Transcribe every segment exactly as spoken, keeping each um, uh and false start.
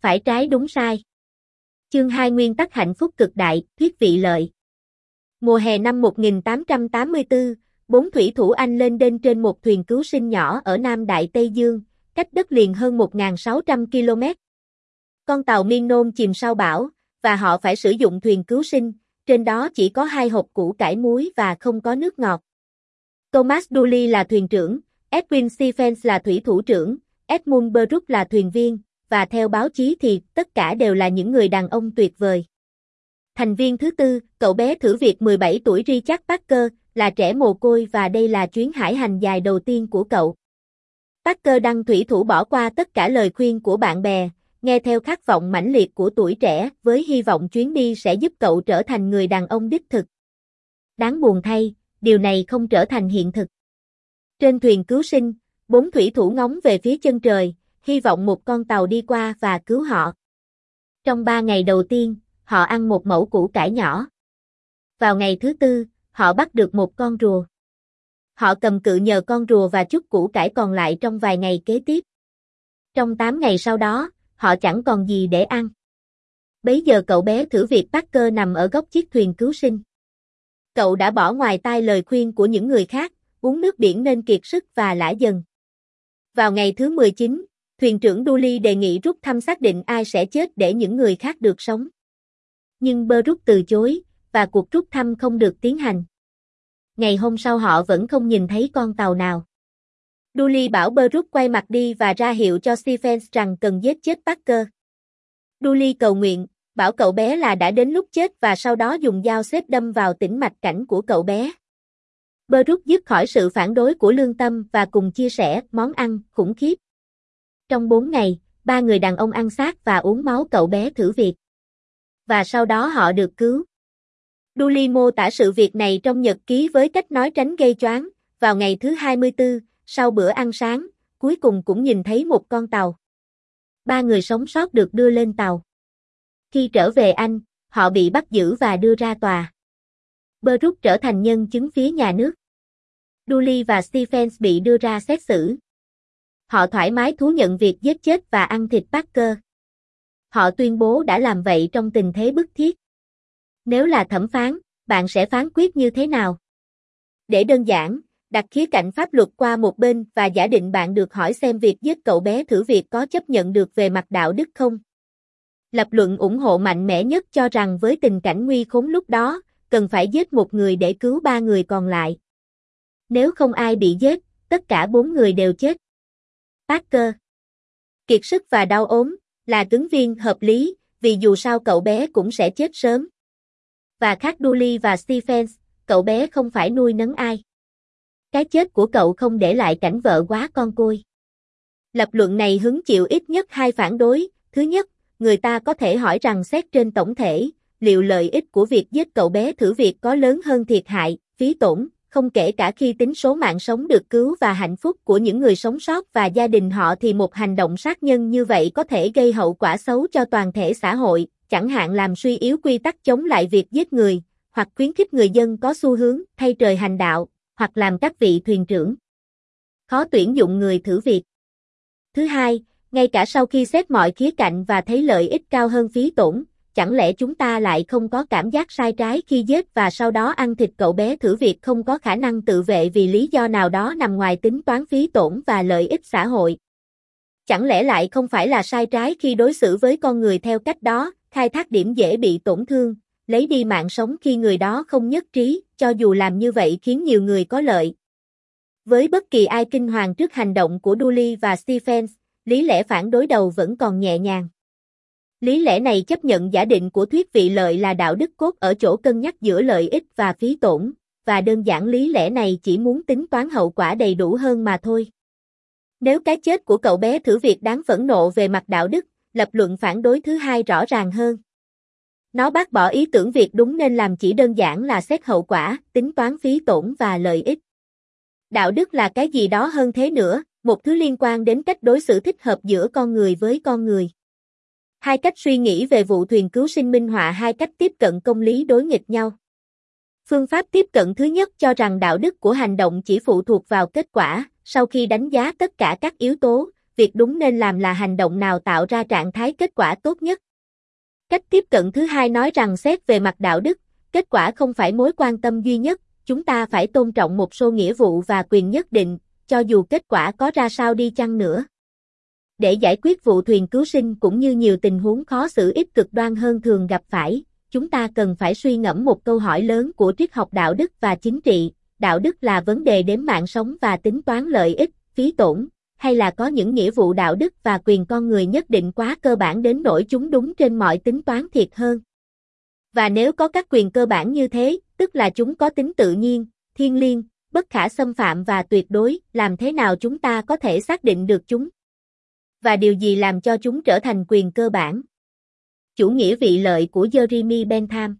phải trái đúng sai. Chương hai Nguyên tắc hạnh phúc cực đại, thuyết vị lợi. Mùa hè năm một nghìn tám trăm tám mươi tư, bốn thủy thủ Anh lên đên trên một thuyền cứu sinh nhỏ ở Nam Đại Tây Dương, cách đất liền hơn một nghìn sáu trăm ki lô mét. Con tàu Miên chìm sau bão, và họ phải sử dụng thuyền cứu sinh, trên đó chỉ có hai hộp củ cải muối và không có nước ngọt. Thomas Dooley là thuyền trưởng, Edwin Stephens là thủy thủ trưởng, Edmund Brooks là thuyền viên, và theo báo chí thì tất cả đều là những người đàn ông tuyệt vời. Thành viên thứ tư, cậu bé thử việc mười bảy tuổi Richard Parker, là trẻ mồ côi và đây là chuyến hải hành dài đầu tiên của cậu. Parker đăng thủy thủ bỏ qua tất cả lời khuyên của bạn bè, nghe theo khát vọng mãnh liệt của tuổi trẻ với hy vọng chuyến đi sẽ giúp cậu trở thành người đàn ông đích thực. Đáng buồn thay, điều này không trở thành hiện thực. Trên thuyền cứu sinh, bốn thủy thủ ngóng về phía chân trời, hy vọng một con tàu đi qua và cứu họ. Trong ba ngày đầu tiên, họ ăn một mẩu củ cải nhỏ. Vào ngày thứ tư, họ bắt được một con rùa. Họ cầm cự nhờ con rùa và chút củ cải còn lại trong vài ngày kế tiếp. Trong tám ngày sau đó, họ chẳng còn gì để ăn. Bấy giờ cậu bé thử việc Parker nằm ở góc chiếc thuyền cứu sinh. Cậu đã bỏ ngoài tai lời khuyên của những người khác, uống nước biển nên kiệt sức và lả dần. Vào ngày thứ mười chín, thuyền trưởng Dooley đề nghị rút thăm xác định ai sẽ chết để những người khác được sống. Nhưng Brooks từ chối, và cuộc rút thăm không được tiến hành. Ngày hôm sau họ vẫn không nhìn thấy con tàu nào. Dooley bảo Brooks quay mặt đi và ra hiệu cho Stephens rằng cần giết chết Parker. Dooley cầu nguyện, bảo cậu bé là đã đến lúc chết và sau đó dùng dao xếp đâm vào tĩnh mạch cảnh của cậu bé. Brooks dứt khỏi sự phản đối của lương tâm và cùng chia sẻ món ăn khủng khiếp. Trong bốn ngày, ba người đàn ông ăn xác và uống máu cậu bé thử việc. Và sau đó họ được cứu. Dooley mô tả sự việc này trong nhật ký với cách nói tránh gây choáng. Vào ngày thứ hai mươi tư, sau bữa ăn sáng, cuối cùng cũng nhìn thấy một con tàu. Ba người sống sót được đưa lên tàu. Khi trở về Anh, họ bị bắt giữ và đưa ra tòa. Brooks trở thành nhân chứng phía nhà nước. Dooley và Stephens bị đưa ra xét xử. Họ thoải mái thú nhận việc giết chết và ăn thịt Parker. Họ tuyên bố đã làm vậy trong tình thế bức thiết. Nếu là thẩm phán, bạn sẽ phán quyết như thế nào? Để đơn giản, đặt khía cạnh pháp luật qua một bên và giả định bạn được hỏi xem việc giết cậu bé thử việc có chấp nhận được về mặt đạo đức không? Lập luận ủng hộ mạnh mẽ nhất cho rằng với tình cảnh nguy khốn lúc đó, cần phải giết một người để cứu ba người còn lại. Nếu không ai bị giết, tất cả bốn người đều chết. Parker kiệt sức và đau ốm, là ứng viên hợp lý, vì dù sao cậu bé cũng sẽ chết sớm. Và khác Dooley và Stephens, cậu bé không phải nuôi nấng ai. Cái chết của cậu không để lại cảnh vợ quá con côi. Lập luận này hứng chịu ít nhất hai phản đối. Thứ nhất, người ta có thể hỏi rằng xét trên tổng thể, liệu lợi ích của việc giết cậu bé thử việc có lớn hơn thiệt hại, phí tổn, không kể cả khi tính số mạng sống được cứu và hạnh phúc của những người sống sót và gia đình họ thì một hành động sát nhân như vậy có thể gây hậu quả xấu cho toàn thể xã hội, chẳng hạn làm suy yếu quy tắc chống lại việc giết người, hoặc khuyến khích người dân có xu hướng thay trời hành đạo, hoặc làm các vị thuyền trưởng khó tuyển dụng người thử việc. Thứ hai, ngay cả sau khi xét mọi khía cạnh và thấy lợi ích cao hơn phí tổn, chẳng lẽ chúng ta lại không có cảm giác sai trái khi giết và sau đó ăn thịt cậu bé thử việc không có khả năng tự vệ vì lý do nào đó nằm ngoài tính toán phí tổn và lợi ích xã hội? Chẳng lẽ lại không phải là sai trái khi đối xử với con người theo cách đó, khai thác điểm dễ bị tổn thương, lấy đi mạng sống khi người đó không nhất trí, cho dù làm như vậy khiến nhiều người có lợi? Với bất kỳ ai kinh hoàng trước hành động của Dooley và Stephens, lý lẽ phản đối đầu vẫn còn nhẹ nhàng. Lý lẽ này chấp nhận giả định của thuyết vị lợi là đạo đức cốt ở chỗ cân nhắc giữa lợi ích và phí tổn, và đơn giản lý lẽ này chỉ muốn tính toán hậu quả đầy đủ hơn mà thôi. Nếu cái chết của cậu bé thử việc đáng phẫn nộ về mặt đạo đức, lập luận phản đối thứ hai rõ ràng hơn. Nó bác bỏ ý tưởng việc đúng nên làm chỉ đơn giản là xét hậu quả, tính toán phí tổn và lợi ích. Đạo đức là cái gì đó hơn thế nữa, một thứ liên quan đến cách đối xử thích hợp giữa con người với con người. Hai cách suy nghĩ về vụ thuyền cứu sinh minh họa hai cách tiếp cận công lý đối nghịch nhau. Phương pháp tiếp cận thứ nhất cho rằng đạo đức của hành động chỉ phụ thuộc vào kết quả, sau khi đánh giá tất cả các yếu tố, việc đúng nên làm là hành động nào tạo ra trạng thái kết quả tốt nhất. Cách tiếp cận thứ hai nói rằng xét về mặt đạo đức, kết quả không phải mối quan tâm duy nhất, chúng ta phải tôn trọng một số nghĩa vụ và quyền nhất định, cho dù kết quả có ra sao đi chăng nữa. Để giải quyết vụ thuyền cứu sinh cũng như nhiều tình huống khó xử ít cực đoan hơn thường gặp phải, chúng ta cần phải suy ngẫm một câu hỏi lớn của triết học đạo đức và chính trị, đạo đức là vấn đề đếm mạng sống và tính toán lợi ích, phí tổn, hay là có những nghĩa vụ đạo đức và quyền con người nhất định quá cơ bản đến nỗi chúng đúng trên mọi tính toán thiệt hơn. Và nếu có các quyền cơ bản như thế, tức là chúng có tính tự nhiên, thiêng liêng, bất khả xâm phạm và tuyệt đối, làm thế nào chúng ta có thể xác định được chúng? Và điều gì làm cho chúng trở thành quyền cơ bản? Chủ nghĩa vị lợi của Jeremy Bentham.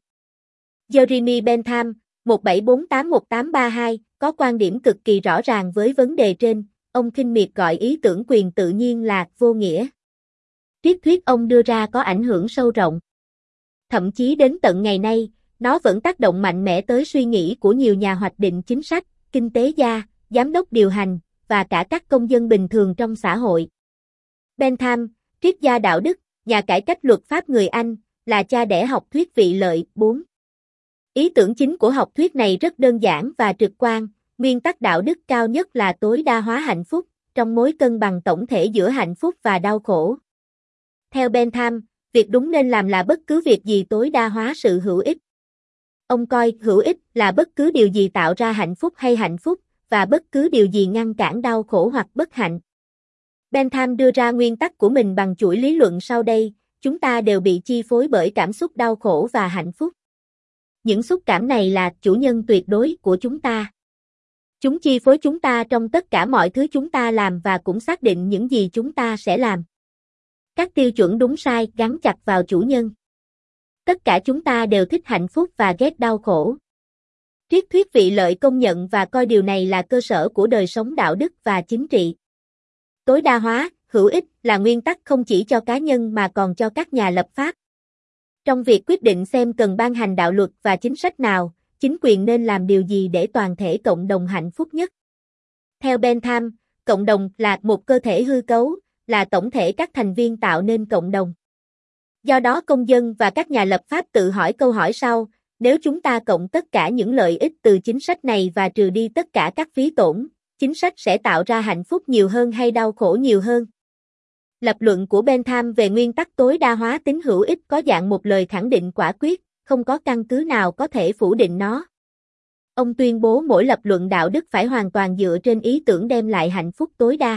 Jeremy Bentham, một bảy bốn tám một tám ba hai, có quan điểm cực kỳ rõ ràng với vấn đề trên, ông khinh miệt gọi ý tưởng quyền tự nhiên là vô nghĩa. Triết thuyết ông đưa ra có ảnh hưởng sâu rộng. Thậm chí đến tận ngày nay, nó vẫn tác động mạnh mẽ tới suy nghĩ của nhiều nhà hoạch định chính sách, kinh tế gia, giám đốc điều hành, và cả các công dân bình thường trong xã hội. Bentham, triết gia đạo đức, nhà cải cách luật pháp người Anh, là cha đẻ học thuyết vị lợi. bốn. Ý tưởng chính của học thuyết này rất đơn giản và trực quan, nguyên tắc đạo đức cao nhất là tối đa hóa hạnh phúc, trong mối cân bằng tổng thể giữa hạnh phúc và đau khổ. Theo Bentham, việc đúng nên làm là bất cứ việc gì tối đa hóa sự hữu ích. Ông coi hữu ích là bất cứ điều gì tạo ra hạnh phúc hay hạnh phúc, và bất cứ điều gì ngăn cản đau khổ hoặc bất hạnh. Bentham đưa ra nguyên tắc của mình bằng chuỗi lý luận sau đây, chúng ta đều bị chi phối bởi cảm xúc đau khổ và hạnh phúc. Những xúc cảm này là chủ nhân tuyệt đối của chúng ta. Chúng chi phối chúng ta trong tất cả mọi thứ chúng ta làm và cũng xác định những gì chúng ta sẽ làm. Các tiêu chuẩn đúng sai gắn chặt vào chủ nhân. Tất cả chúng ta đều thích hạnh phúc và ghét đau khổ. Triết thuyết vị lợi công nhận và coi điều này là cơ sở của đời sống đạo đức và chính trị. Tối đa hóa, hữu ích là nguyên tắc không chỉ cho cá nhân mà còn cho các nhà lập pháp. Trong việc quyết định xem cần ban hành đạo luật và chính sách nào, chính quyền nên làm điều gì để toàn thể cộng đồng hạnh phúc nhất. Theo Bentham, cộng đồng là một cơ thể hư cấu, là tổng thể các thành viên tạo nên cộng đồng. Do đó công dân và các nhà lập pháp tự hỏi câu hỏi sau, nếu chúng ta cộng tất cả những lợi ích từ chính sách này và trừ đi tất cả các phí tổn, chính sách sẽ tạo ra hạnh phúc nhiều hơn hay đau khổ nhiều hơn? Lập luận của Bentham về nguyên tắc tối đa hóa tính hữu ích có dạng một lời khẳng định quả quyết, không có căn cứ nào có thể phủ định nó. Ông tuyên bố mỗi lập luận đạo đức phải hoàn toàn dựa trên ý tưởng đem lại hạnh phúc tối đa.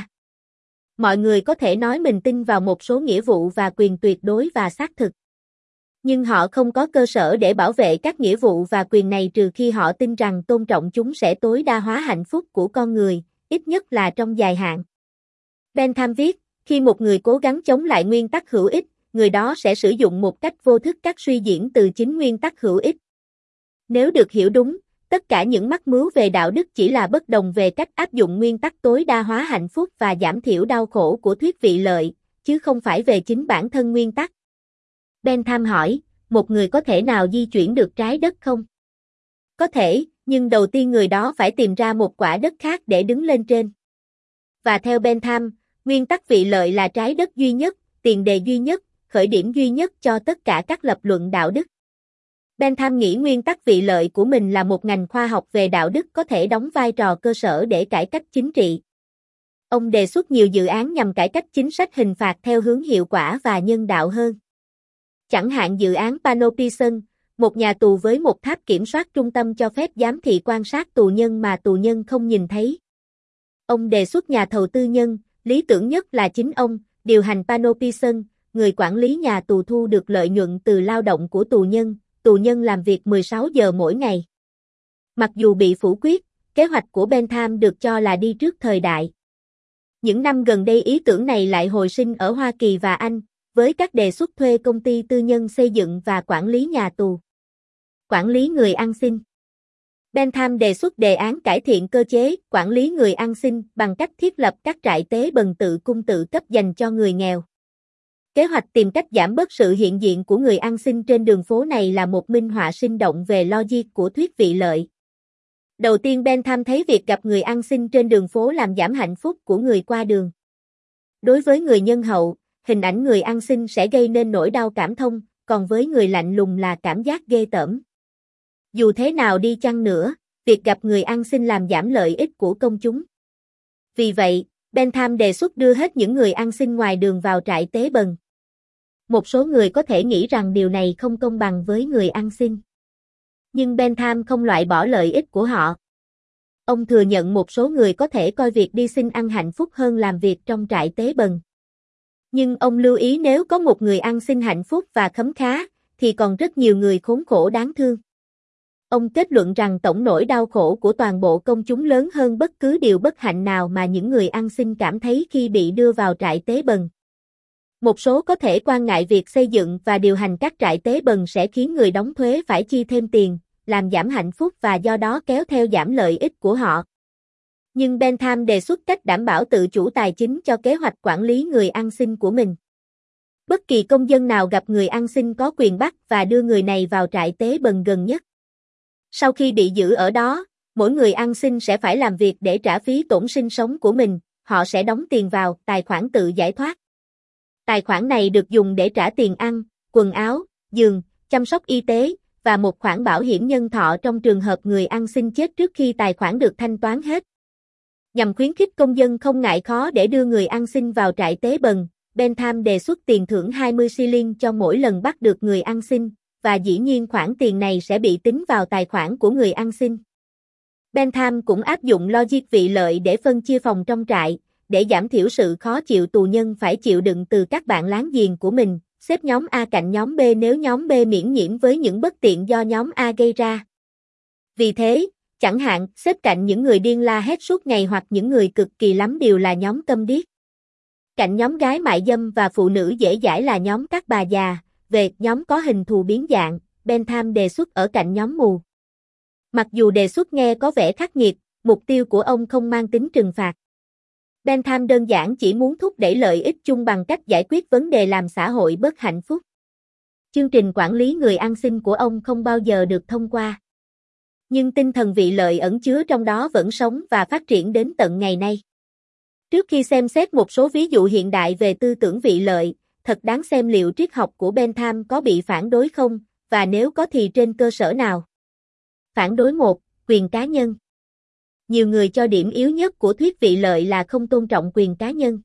Mọi người có thể nói mình tin vào một số nghĩa vụ và quyền tuyệt đối và xác thực. Nhưng họ không có cơ sở để bảo vệ các nghĩa vụ và quyền này trừ khi họ tin rằng tôn trọng chúng sẽ tối đa hóa hạnh phúc của con người, ít nhất là trong dài hạn. Bentham viết, khi một người cố gắng chống lại nguyên tắc hữu ích, người đó sẽ sử dụng một cách vô thức các suy diễn từ chính nguyên tắc hữu ích. Nếu được hiểu đúng, tất cả những mắc mưu về đạo đức chỉ là bất đồng về cách áp dụng nguyên tắc tối đa hóa hạnh phúc và giảm thiểu đau khổ của thuyết vị lợi, chứ không phải về chính bản thân nguyên tắc. Bentham hỏi, một người có thể nào di chuyển được trái đất không? Có thể, nhưng đầu tiên người đó phải tìm ra một quả đất khác để đứng lên trên. Và theo Bentham, nguyên tắc vị lợi là trái đất duy nhất, tiền đề duy nhất, khởi điểm duy nhất cho tất cả các lập luận đạo đức. Bentham nghĩ nguyên tắc vị lợi của mình là một ngành khoa học về đạo đức có thể đóng vai trò cơ sở để cải cách chính trị. Ông đề xuất nhiều dự án nhằm cải cách chính sách hình phạt theo hướng hiệu quả và nhân đạo hơn. Chẳng hạn dự án Panopticon, một nhà tù với một tháp kiểm soát trung tâm cho phép giám thị quan sát tù nhân mà tù nhân không nhìn thấy. Ông đề xuất nhà thầu tư nhân, lý tưởng nhất là chính ông, điều hành Panopticon, người quản lý nhà tù thu được lợi nhuận từ lao động của tù nhân, tù nhân làm việc mười sáu giờ mỗi ngày. Mặc dù bị phủ quyết, kế hoạch của Bentham được cho là đi trước thời đại. Những năm gần đây ý tưởng này lại hồi sinh ở Hoa Kỳ và Anh, với các đề xuất thuê công ty tư nhân xây dựng và quản lý nhà tù. Quản lý người ăn xin. Bentham đề xuất đề án cải thiện cơ chế quản lý người ăn xin bằng cách thiết lập các trại tế bần tự cung tự cấp dành cho người nghèo. Kế hoạch tìm cách giảm bớt sự hiện diện của người ăn xin trên đường phố này là một minh họa sinh động về logic của thuyết vị lợi. Đầu tiên Bentham thấy việc gặp người ăn xin trên đường phố làm giảm hạnh phúc của người qua đường. Đối với người nhân hậu, hình ảnh người ăn xin sẽ gây nên nỗi đau cảm thông, còn với người lạnh lùng là cảm giác ghê tởm. Dù thế nào đi chăng nữa, việc gặp người ăn xin làm giảm lợi ích của công chúng. Vì vậy, Bentham đề xuất đưa hết những người ăn xin ngoài đường vào trại tế bần. Một số người có thể nghĩ rằng điều này không công bằng với người ăn xin. Nhưng Bentham không loại bỏ lợi ích của họ. Ông thừa nhận một số người có thể coi việc đi xin ăn hạnh phúc hơn làm việc trong trại tế bần. Nhưng ông lưu ý nếu có một người ăn xin hạnh phúc và khấm khá, thì còn rất nhiều người khốn khổ đáng thương. Ông kết luận rằng tổng nỗi đau khổ của toàn bộ công chúng lớn hơn bất cứ điều bất hạnh nào mà những người ăn xin cảm thấy khi bị đưa vào trại tế bần. Một số có thể quan ngại việc xây dựng và điều hành các trại tế bần sẽ khiến người đóng thuế phải chi thêm tiền, làm giảm hạnh phúc và do đó kéo theo giảm lợi ích của họ. Nhưng Bentham đề xuất cách đảm bảo tự chủ tài chính cho kế hoạch quản lý người ăn xin của mình. Bất kỳ công dân nào gặp người ăn xin có quyền bắt và đưa người này vào trại tế bần gần nhất. Sau khi bị giữ ở đó, mỗi người ăn xin sẽ phải làm việc để trả phí tổn sinh sống của mình, họ sẽ đóng tiền vào tài khoản tự giải thoát. Tài khoản này được dùng để trả tiền ăn, quần áo, giường, chăm sóc y tế, và một khoản bảo hiểm nhân thọ trong trường hợp người ăn xin chết trước khi tài khoản được thanh toán hết. Nhằm khuyến khích công dân không ngại khó để đưa người ăn xin vào trại tế bần, Bentham đề xuất tiền thưởng hai mươi xi lin cho mỗi lần bắt được người ăn xin, và dĩ nhiên khoản tiền này sẽ bị tính vào tài khoản của người ăn xin. Bentham cũng áp dụng logic vị lợi để phân chia phòng trong trại, để giảm thiểu sự khó chịu tù nhân phải chịu đựng từ các bạn láng giềng của mình, xếp nhóm A cạnh nhóm B nếu nhóm B miễn nhiễm với những bất tiện do nhóm A gây ra. Vì thế, chẳng hạn, xếp cạnh những người điên la hét suốt ngày hoặc những người cực kỳ lắm điều là nhóm câm điếc. Cạnh nhóm gái mại dâm và phụ nữ dễ dãi là nhóm các bà già. Về nhóm có hình thù biến dạng, Bentham đề xuất ở cạnh nhóm mù. Mặc dù đề xuất nghe có vẻ khắc nghiệt, mục tiêu của ông không mang tính trừng phạt. Bentham đơn giản chỉ muốn thúc đẩy lợi ích chung bằng cách giải quyết vấn đề làm xã hội bớt hạnh phúc. Chương trình quản lý người ăn xin của ông không bao giờ được thông qua. Nhưng tinh thần vị lợi ẩn chứa trong đó vẫn sống và phát triển đến tận ngày nay. Trước khi xem xét một số ví dụ hiện đại về tư tưởng vị lợi, thật đáng xem liệu triết học của Bentham có bị phản đối không, và nếu có thì trên cơ sở nào. Phản đối một, quyền cá nhân. Nhiều người cho điểm yếu nhất của thuyết vị lợi là không tôn trọng quyền cá nhân.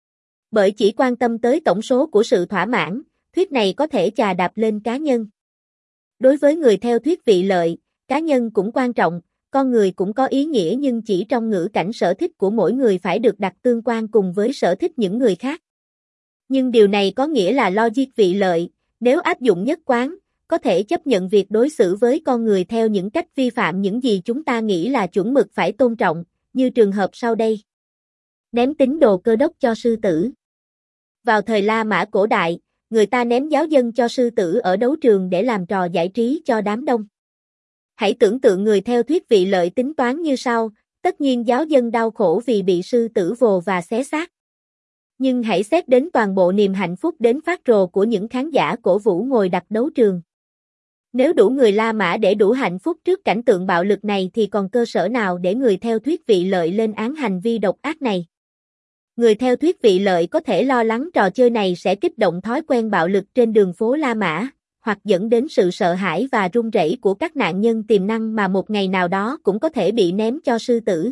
Bởi chỉ quan tâm tới tổng số của sự thỏa mãn, thuyết này có thể chà đạp lên cá nhân. Đối với người theo thuyết vị lợi, cá nhân cũng quan trọng, con người cũng có ý nghĩa nhưng chỉ trong ngữ cảnh sở thích của mỗi người phải được đặt tương quan cùng với sở thích những người khác. Nhưng điều này có nghĩa là logic vị lợi, nếu áp dụng nhất quán, có thể chấp nhận việc đối xử với con người theo những cách vi phạm những gì chúng ta nghĩ là chuẩn mực phải tôn trọng, như trường hợp sau đây. Ném tín đồ Cơ đốc cho sư tử. Vào thời La Mã cổ đại, người ta ném giáo dân cho sư tử ở đấu trường để làm trò giải trí cho đám đông. Hãy tưởng tượng người theo thuyết vị lợi tính toán như sau, tất nhiên giáo dân đau khổ vì bị sư tử vồ và xé xác. Nhưng hãy xét đến toàn bộ niềm hạnh phúc đến phát rồ của những khán giả cổ vũ ngồi đặt đấu trường. Nếu đủ người La Mã để đủ hạnh phúc trước cảnh tượng bạo lực này thì còn cơ sở nào để người theo thuyết vị lợi lên án hành vi độc ác này? Người theo thuyết vị lợi có thể lo lắng trò chơi này sẽ kích động thói quen bạo lực trên đường phố La Mã, hoặc dẫn đến sự sợ hãi và run rẩy của các nạn nhân tiềm năng mà một ngày nào đó cũng có thể bị ném cho sư tử.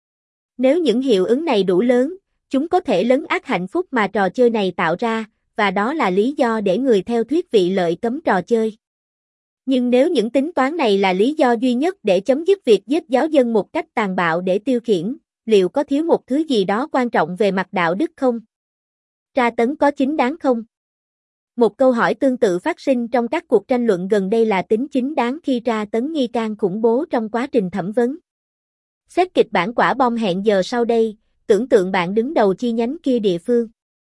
Nếu những hiệu ứng này đủ lớn, chúng có thể lấn át hạnh phúc mà trò chơi này tạo ra, và đó là lý do để người theo thuyết vị lợi cấm trò chơi. Nhưng nếu những tính toán này là lý do duy nhất để chấm dứt việc giết giáo dân một cách tàn bạo để tiêu khiển, liệu có thiếu một thứ gì đó quan trọng về mặt đạo đức không? Tra tấn có chính đáng không? Một câu hỏi tương tự phát sinh trong các cuộc tranh luận gần đây là tính chính đáng khi tra tấn nghi can khủng bố trong quá trình thẩm vấn. Xét kịch bản quả bom hẹn giờ sau đây, tưởng tượng bạn đứng đầu chi nhánh kia địa phương.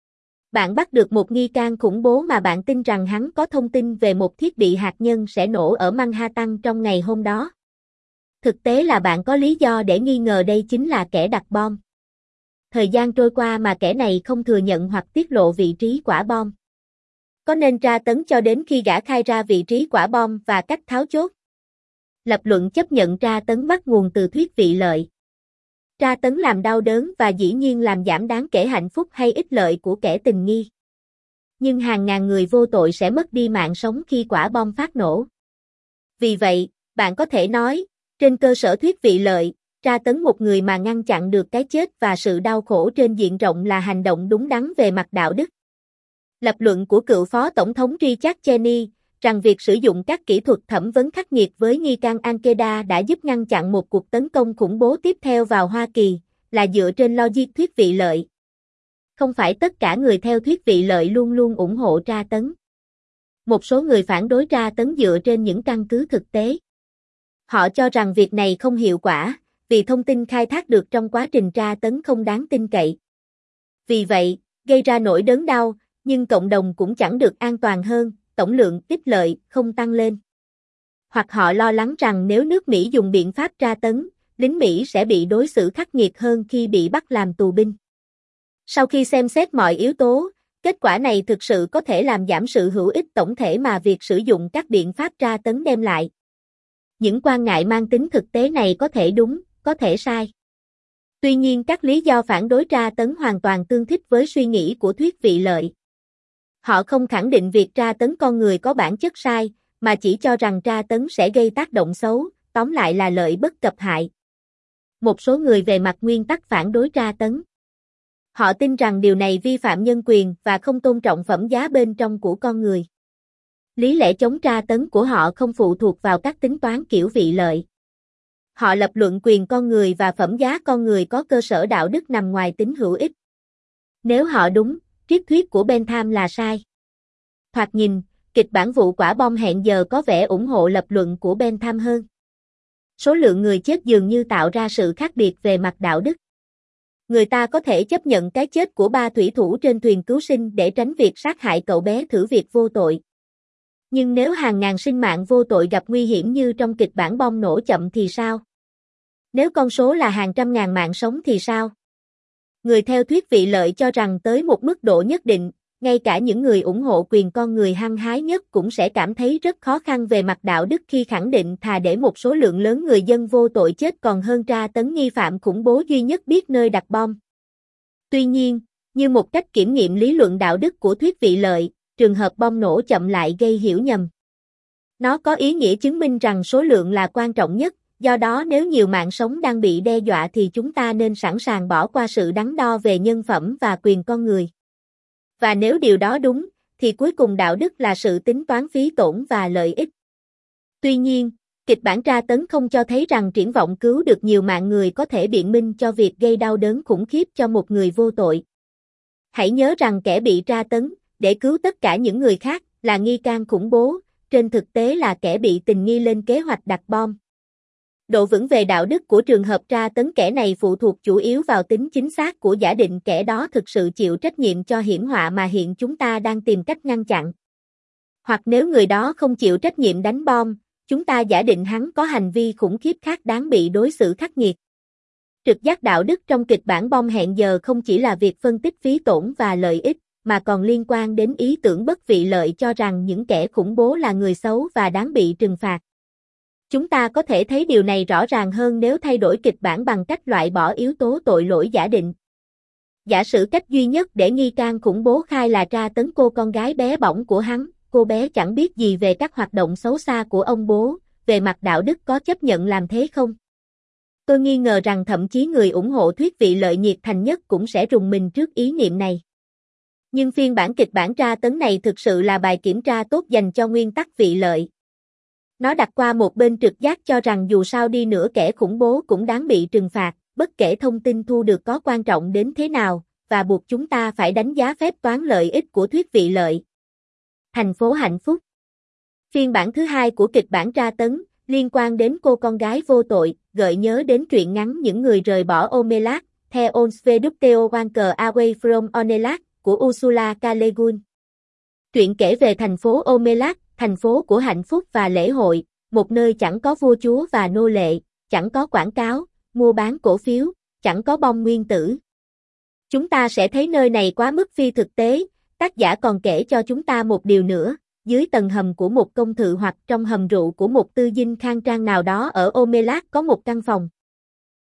Bạn bắt được một nghi can khủng bố mà bạn tin rằng hắn có thông tin về một thiết bị hạt nhân sẽ nổ ở Manhattan trong ngày hôm đó. Thực tế là bạn có lý do để nghi ngờ đây chính là kẻ đặt bom. Thời gian trôi qua mà kẻ này không thừa nhận hoặc tiết lộ vị trí quả bom. Có nên tra tấn cho đến khi gã khai ra vị trí quả bom và cách tháo chốt? Lập luận chấp nhận tra tấn bắt nguồn từ thuyết vị lợi. Tra tấn làm đau đớn và dĩ nhiên làm giảm đáng kể hạnh phúc hay ích lợi của kẻ tình nghi. Nhưng hàng ngàn người vô tội sẽ mất đi mạng sống khi quả bom phát nổ. Vì vậy, bạn có thể nói, trên cơ sở thuyết vị lợi, tra tấn một người mà ngăn chặn được cái chết và sự đau khổ trên diện rộng là hành động đúng đắn về mặt đạo đức. Lập luận của cựu Phó Tổng thống Richard Cheney, rằng việc sử dụng các kỹ thuật thẩm vấn khắc nghiệt với nghi can Al-Qaeda đã giúp ngăn chặn một cuộc tấn công khủng bố tiếp theo vào Hoa Kỳ, là dựa trên logic thuyết vị lợi. Không phải tất cả người theo thuyết vị lợi luôn luôn ủng hộ tra tấn. Một số người phản đối tra tấn dựa trên những căn cứ thực tế. Họ cho rằng việc này không hiệu quả, vì thông tin khai thác được trong quá trình tra tấn không đáng tin cậy. Vì vậy, gây ra nỗi đớn đau, nhưng cộng đồng cũng chẳng được an toàn hơn, tổng lượng ích lợi không tăng lên. Hoặc họ lo lắng rằng nếu nước Mỹ dùng biện pháp tra tấn, lính Mỹ sẽ bị đối xử khắc nghiệt hơn khi bị bắt làm tù binh. Sau khi xem xét mọi yếu tố, kết quả này thực sự có thể làm giảm sự hữu ích tổng thể mà việc sử dụng các biện pháp tra tấn đem lại. Những quan ngại mang tính thực tế này có thể đúng, có thể sai. Tuy nhiên các lý do phản đối tra tấn hoàn toàn tương thích với suy nghĩ của thuyết vị lợi. Họ không khẳng định việc tra tấn con người có bản chất sai, mà chỉ cho rằng tra tấn sẽ gây tác động xấu, tóm lại là lợi bất cập hại. Một số người về mặt nguyên tắc phản đối tra tấn. Họ tin rằng điều này vi phạm nhân quyền và không tôn trọng phẩm giá bên trong của con người. Lý lẽ chống tra tấn của họ không phụ thuộc vào các tính toán kiểu vị lợi. Họ lập luận quyền con người và phẩm giá con người có cơ sở đạo đức nằm ngoài tính hữu ích. Nếu họ đúng, triết thuyết của Bentham là sai. Thoạt nhìn, kịch bản vụ quả bom hẹn giờ có vẻ ủng hộ lập luận của Bentham hơn. Số lượng người chết dường như tạo ra sự khác biệt về mặt đạo đức. Người ta có thể chấp nhận cái chết của ba thủy thủ trên thuyền cứu sinh để tránh việc sát hại cậu bé thử việc vô tội. Nhưng nếu hàng ngàn sinh mạng vô tội gặp nguy hiểm như trong kịch bản bom nổ chậm thì sao? Nếu con số là hàng trăm ngàn mạng sống thì sao? Người theo thuyết vị lợi cho rằng tới một mức độ nhất định, ngay cả những người ủng hộ quyền con người hăng hái nhất cũng sẽ cảm thấy rất khó khăn về mặt đạo đức khi khẳng định thà để một số lượng lớn người dân vô tội chết còn hơn tra tấn nghi phạm khủng bố duy nhất biết nơi đặt bom. Tuy nhiên, như một cách kiểm nghiệm lý luận đạo đức của thuyết vị lợi, trường hợp bom nổ chậm lại gây hiểu nhầm. Nó có ý nghĩa chứng minh rằng số lượng là quan trọng nhất, do đó nếu nhiều mạng sống đang bị đe dọa thì chúng ta nên sẵn sàng bỏ qua sự đắn đo về nhân phẩm và quyền con người. Và nếu điều đó đúng, thì cuối cùng đạo đức là sự tính toán phí tổn và lợi ích. Tuy nhiên, kịch bản tra tấn không cho thấy rằng triển vọng cứu được nhiều mạng người có thể biện minh cho việc gây đau đớn khủng khiếp cho một người vô tội. Hãy nhớ rằng kẻ bị tra tấn, để cứu tất cả những người khác, là nghi can khủng bố, trên thực tế là kẻ bị tình nghi lên kế hoạch đặt bom. Độ vững về đạo đức của trường hợp tra tấn kẻ này phụ thuộc chủ yếu vào tính chính xác của giả định kẻ đó thực sự chịu trách nhiệm cho hiểm họa mà hiện chúng ta đang tìm cách ngăn chặn. Hoặc nếu người đó không chịu trách nhiệm đánh bom, chúng ta giả định hắn có hành vi khủng khiếp khác đáng bị đối xử khắc nghiệt. Trực giác đạo đức trong kịch bản bom hẹn giờ không chỉ là việc phân tích phí tổn và lợi ích, mà còn liên quan đến ý tưởng bất vị lợi cho rằng những kẻ khủng bố là người xấu và đáng bị trừng phạt. Chúng ta có thể thấy điều này rõ ràng hơn nếu thay đổi kịch bản bằng cách loại bỏ yếu tố tội lỗi giả định. Giả sử cách duy nhất để nghi can khủng bố khai là tra tấn cô con gái bé bỏng của hắn, cô bé chẳng biết gì về các hoạt động xấu xa của ông bố, về mặt đạo đức có chấp nhận làm thế không? Tôi nghi ngờ rằng thậm chí người ủng hộ thuyết vị lợi nhiệt thành nhất cũng sẽ rùng mình trước ý niệm này. Nhưng phiên bản kịch bản tra tấn này thực sự là bài kiểm tra tốt dành cho nguyên tắc vị lợi. Nó đặt qua một bên trực giác cho rằng dù sao đi nữa kẻ khủng bố cũng đáng bị trừng phạt, bất kể thông tin thu được có quan trọng đến thế nào, và buộc chúng ta phải đánh giá phép toán lợi ích của thuyết vị lợi. Thành phố hạnh phúc. Phiên bản thứ hai của kịch bản tra tấn, liên quan đến cô con gái vô tội, gợi nhớ đến truyện ngắn Những người rời bỏ Omelat, The Onsvedupteo Wanker Away from Onelat, của Ursula K. Le Guin. Truyện kể về thành phố Omelat, thành phố của hạnh phúc và lễ hội, một nơi chẳng có vua chúa và nô lệ, chẳng có quảng cáo, mua bán cổ phiếu, chẳng có bom nguyên tử. Chúng ta sẽ thấy nơi này quá mức phi thực tế, tác giả còn kể cho chúng ta một điều nữa, dưới tầng hầm của một công thự hoặc trong hầm rượu của một tư dinh khang trang nào đó ở Omelat có một căn phòng.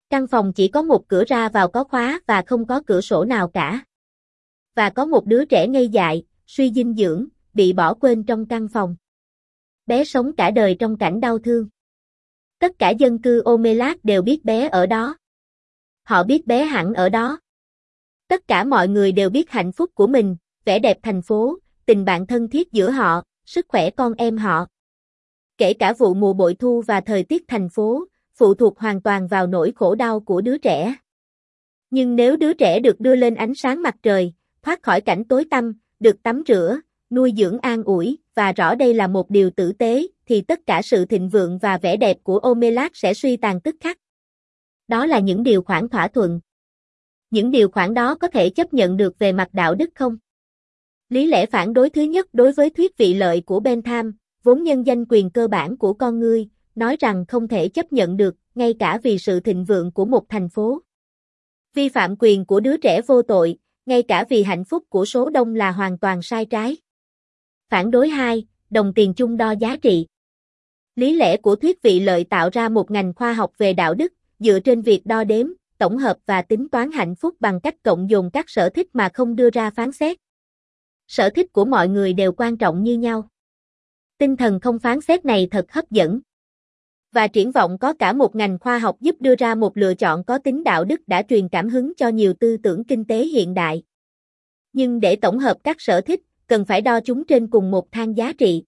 Căn phòng chỉ có một cửa ra vào có khóa và không có cửa sổ nào cả. Và có một đứa trẻ ngây dại, suy dinh dưỡng, bị bỏ quên trong căn phòng. Bé sống cả đời trong cảnh đau thương. Tất cả dân cư Omelat đều biết bé ở đó. Họ biết bé hẳn ở đó. Tất cả mọi người đều biết hạnh phúc của mình, vẻ đẹp thành phố, tình bạn thân thiết giữa họ, sức khỏe con em họ. Kể cả vụ mùa bội thu và thời tiết thành phố, phụ thuộc hoàn toàn vào nỗi khổ đau của đứa trẻ. Nhưng nếu đứa trẻ được đưa lên ánh sáng mặt trời, thoát khỏi cảnh tối tăm, được tắm rửa, nuôi dưỡng an ủi, và rõ đây là một điều tử tế, thì tất cả sự thịnh vượng và vẻ đẹp của Omelat sẽ suy tàn tức khắc. Đó là những điều khoản thỏa thuận. Những điều khoản đó có thể chấp nhận được về mặt đạo đức không? Lý lẽ phản đối thứ nhất đối với thuyết vị lợi của Bentham, vốn nhân danh quyền cơ bản của con người, nói rằng không thể chấp nhận được, ngay cả vì sự thịnh vượng của một thành phố. Vi phạm quyền của đứa trẻ vô tội, ngay cả vì hạnh phúc của số đông là hoàn toàn sai trái. Phản đối hai, đồng tiền chung đo giá trị. Lý lẽ của thuyết vị lợi tạo ra một ngành khoa học về đạo đức, dựa trên việc đo đếm, tổng hợp và tính toán hạnh phúc bằng cách cộng dồn các sở thích mà không đưa ra phán xét. Sở thích của mọi người đều quan trọng như nhau. Tinh thần không phán xét này thật hấp dẫn. Và triển vọng có cả một ngành khoa học giúp đưa ra một lựa chọn có tính đạo đức đã truyền cảm hứng cho nhiều tư tưởng kinh tế hiện đại. Nhưng để tổng hợp các sở thích, cần phải đo chúng trên cùng một thang giá trị.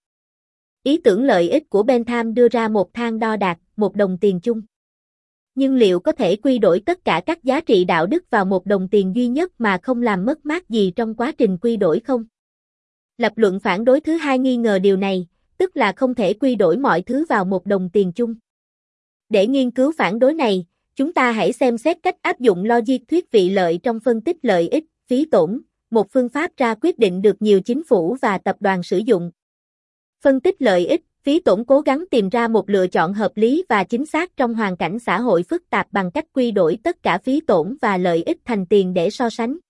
Ý tưởng lợi ích của Bentham đưa ra một thang đo đạt, một đồng tiền chung. Nhưng liệu có thể quy đổi tất cả các giá trị đạo đức vào một đồng tiền duy nhất mà không làm mất mát gì trong quá trình quy đổi không? Lập luận phản đối thứ hai nghi ngờ điều này, tức là không thể quy đổi mọi thứ vào một đồng tiền chung. Để nghiên cứu phản đối này, chúng ta hãy xem xét cách áp dụng logic thuyết vị lợi trong phân tích lợi ích, phí tổn, một phương pháp ra quyết định được nhiều chính phủ và tập đoàn sử dụng. Phân tích lợi ích, phí tổn cố gắng tìm ra một lựa chọn hợp lý và chính xác trong hoàn cảnh xã hội phức tạp bằng cách quy đổi tất cả phí tổn và lợi ích thành tiền để so sánh.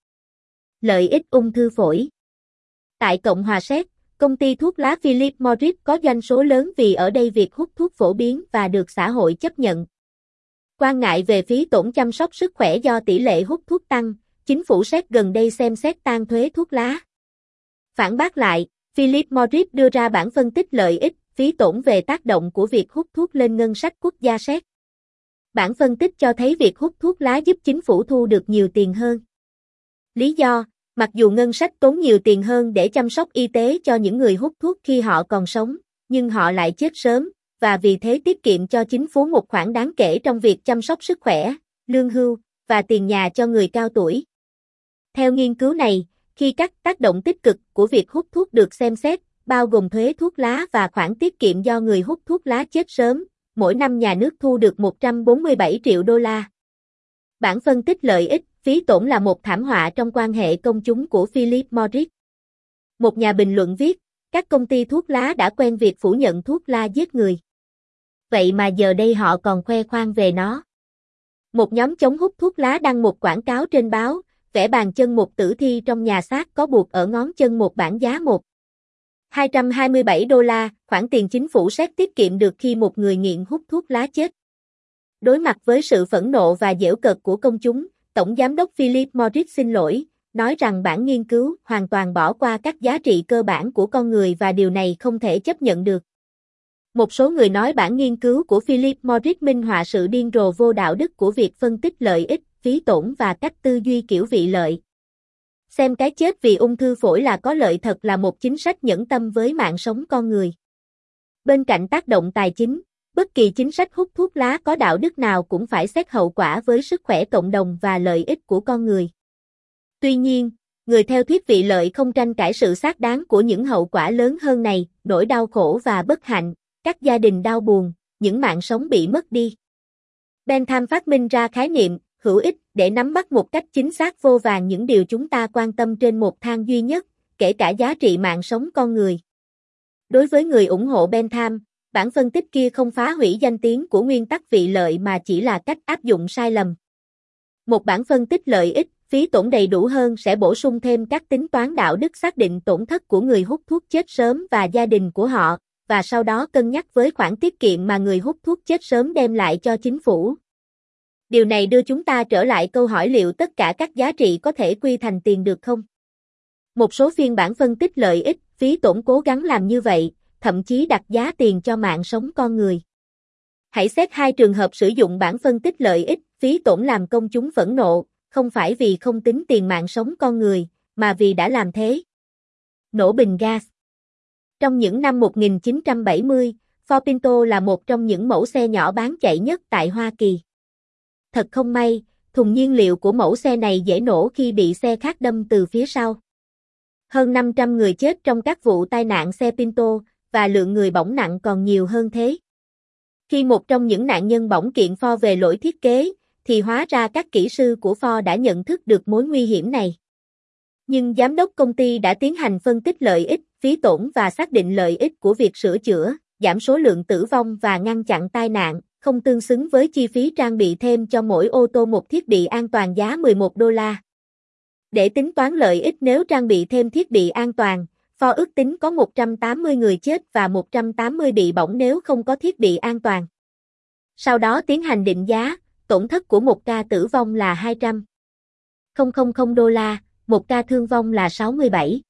Lợi ích ung thư phổi. Tại Cộng hòa Séc, công ty thuốc lá Philip Morris có doanh số lớn vì ở đây việc hút thuốc phổ biến và được xã hội chấp nhận. Quan ngại về phí tổn chăm sóc sức khỏe do tỷ lệ hút thuốc tăng, chính phủ Séc gần đây xem xét tăng thuế thuốc lá. Phản bác lại, Philip Morris đưa ra bản phân tích lợi ích, phí tổn về tác động của việc hút thuốc lên ngân sách quốc gia Séc. Bản phân tích cho thấy việc hút thuốc lá giúp chính phủ thu được nhiều tiền hơn. Lý do, mặc dù ngân sách tốn nhiều tiền hơn để chăm sóc y tế cho những người hút thuốc khi họ còn sống, nhưng họ lại chết sớm, và vì thế tiết kiệm cho chính phủ một khoản đáng kể trong việc chăm sóc sức khỏe, lương hưu, và tiền nhà cho người cao tuổi. Theo nghiên cứu này, khi các tác động tích cực của việc hút thuốc được xem xét, bao gồm thuế thuốc lá và khoản tiết kiệm do người hút thuốc lá chết sớm, mỗi năm nhà nước thu được một trăm bốn mươi bảy triệu đô la. Bản phân tích lợi ích, phí tổn là một thảm họa trong quan hệ công chúng của Philip Morris. Một nhà bình luận viết, các công ty thuốc lá đã quen việc phủ nhận thuốc lá giết người. Vậy mà giờ đây họ còn khoe khoang về nó. Một nhóm chống hút thuốc lá đăng một quảng cáo trên báo, vẽ bàn chân một tử thi trong nhà xác có buộc ở ngón chân một bảng giá một phẩy hai trăm hai mươi bảy đô la, khoản tiền chính phủ Séc tiết kiệm được khi một người nghiện hút thuốc lá chết. Đối mặt với sự phẫn nộ và giễu cợt của công chúng, Tổng giám đốc Philip Morris xin lỗi, nói rằng bản nghiên cứu hoàn toàn bỏ qua các giá trị cơ bản của con người và điều này không thể chấp nhận được. Một số người nói bản nghiên cứu của Philip Morris minh họa sự điên rồ vô đạo đức của việc phân tích lợi ích, phí tổn và cách tư duy kiểu vị lợi. Xem cái chết vì ung thư phổi là có lợi thật là một chính sách nhẫn tâm với mạng sống con người. Bên cạnh tác động tài chính, bất kỳ chính sách hút thuốc lá có đạo đức nào cũng phải xét hậu quả với sức khỏe cộng đồng và lợi ích của con người. Tuy nhiên, người theo thuyết vị lợi không tranh cãi sự xác đáng của những hậu quả lớn hơn này, nỗi đau khổ và bất hạnh, các gia đình đau buồn, những mạng sống bị mất đi. Bentham phát minh ra khái niệm hữu ích để nắm bắt một cách chính xác vô vàn những điều chúng ta quan tâm trên một thang duy nhất, kể cả giá trị mạng sống con người. Đối với người ủng hộ Bentham, bản phân tích kia không phá hủy danh tiếng của nguyên tắc vị lợi mà chỉ là cách áp dụng sai lầm. Một bản phân tích lợi ích, phí tổn đầy đủ hơn sẽ bổ sung thêm các tính toán đạo đức xác định tổn thất của người hút thuốc chết sớm và gia đình của họ, và sau đó cân nhắc với khoản tiết kiệm mà người hút thuốc chết sớm đem lại cho chính phủ. Điều này đưa chúng ta trở lại câu hỏi liệu tất cả các giá trị có thể quy thành tiền được không? Một số phiên bản phân tích lợi ích, phí tổn cố gắng làm như vậy, thậm chí đặt giá tiền cho mạng sống con người. Hãy xét hai trường hợp sử dụng bảng phân tích lợi ích, phí tổn làm công chúng phẫn nộ, không phải vì không tính tiền mạng sống con người, mà vì đã làm thế. Nổ bình gas. Trong những năm một nghìn chín trăm bảy mươi, Ford Pinto là một trong những mẫu xe nhỏ bán chạy nhất tại Hoa Kỳ. Thật không may, thùng nhiên liệu của mẫu xe này dễ nổ khi bị xe khác đâm từ phía sau. Hơn năm trăm người chết trong các vụ tai nạn xe Pinto, và lượng người bỏng nặng còn nhiều hơn thế. Khi một trong những nạn nhân bỏng kiện Ford về lỗi thiết kế, thì hóa ra các kỹ sư của Ford đã nhận thức được mối nguy hiểm này. Nhưng giám đốc công ty đã tiến hành phân tích lợi ích, phí tổn và xác định lợi ích của việc sửa chữa, giảm số lượng tử vong và ngăn chặn tai nạn, không tương xứng với chi phí trang bị thêm cho mỗi ô tô một thiết bị an toàn giá mười một đô la. Để tính toán lợi ích nếu trang bị thêm thiết bị an toàn, Ford ước tính có một trăm tám mươi người chết và một trăm tám mươi bị bỏng nếu không có thiết bị an toàn. Sau đó tiến hành định giá, tổn thất của một ca tử vong là hai trăm nghìn đô la, một ca thương vong là sáu mươi bảy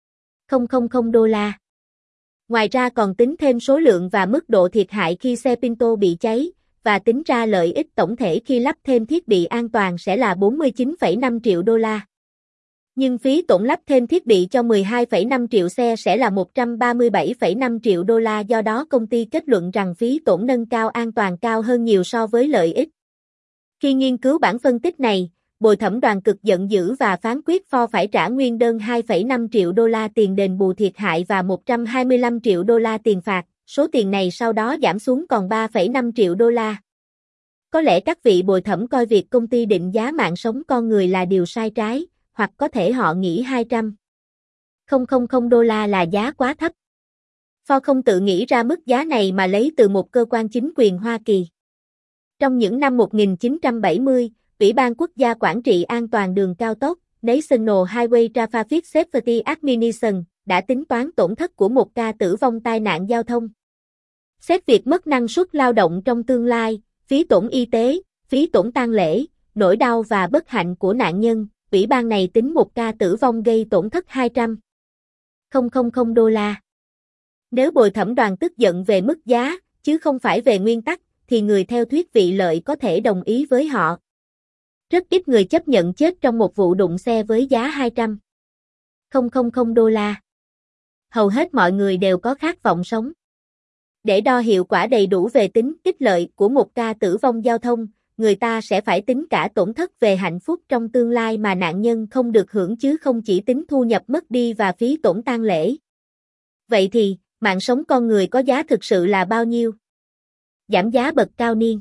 nghìn đô la. Ngoài ra còn tính thêm số lượng và mức độ thiệt hại khi xe Pinto bị cháy, và tính ra lợi ích tổng thể khi lắp thêm thiết bị an toàn sẽ là bốn mươi chín phẩy năm triệu đô la. Nhưng phí tổn lắp thêm thiết bị cho mười hai phẩy năm triệu xe sẽ là một trăm ba mươi bảy phẩy năm triệu đô la, do đó công ty kết luận rằng phí tổn nâng cao an toàn cao hơn nhiều so với lợi ích. Khi nghiên cứu bản phân tích này, bồi thẩm đoàn cực giận dữ và phán quyết Ford phải trả nguyên đơn hai phẩy năm triệu đô la tiền đền bù thiệt hại và một trăm hai mươi lăm triệu đô la tiền phạt, số tiền này sau đó giảm xuống còn ba phẩy năm triệu đô la. Có lẽ các vị bồi thẩm coi việc công ty định giá mạng sống con người là điều sai trái, hoặc có thể họ nghĩ hai trăm nghìn đô la là giá quá thấp. Ford không tự nghĩ ra mức giá này mà lấy từ một cơ quan chính quyền Hoa Kỳ. Trong những năm một nghìn chín trăm bảy mươi, Ủy ban Quốc gia Quản trị An toàn đường cao tốc, National Highway Traffic Safety Administration, đã tính toán tổn thất của một ca tử vong tai nạn giao thông. Xét việc mất năng suất lao động trong tương lai, phí tổn y tế, phí tổn tang lễ, nỗi đau và bất hạnh của nạn nhân, ủy ban này tính một ca tử vong gây tổn thất hai trăm nghìn đô la. Nếu bồi thẩm đoàn tức giận về mức giá, chứ không phải về nguyên tắc, thì người theo thuyết vị lợi có thể đồng ý với họ. Rất ít người chấp nhận chết trong một vụ đụng xe với giá hai trăm nghìn đô la. Hầu hết mọi người đều có khát vọng sống. Để đo hiệu quả đầy đủ về tính ích lợi của một ca tử vong giao thông, người ta sẽ phải tính cả tổn thất về hạnh phúc trong tương lai mà nạn nhân không được hưởng, chứ không chỉ tính thu nhập mất đi và phí tổn tang lễ. Vậy thì, mạng sống con người có giá thực sự là bao nhiêu? Giảm giá bậc cao niên.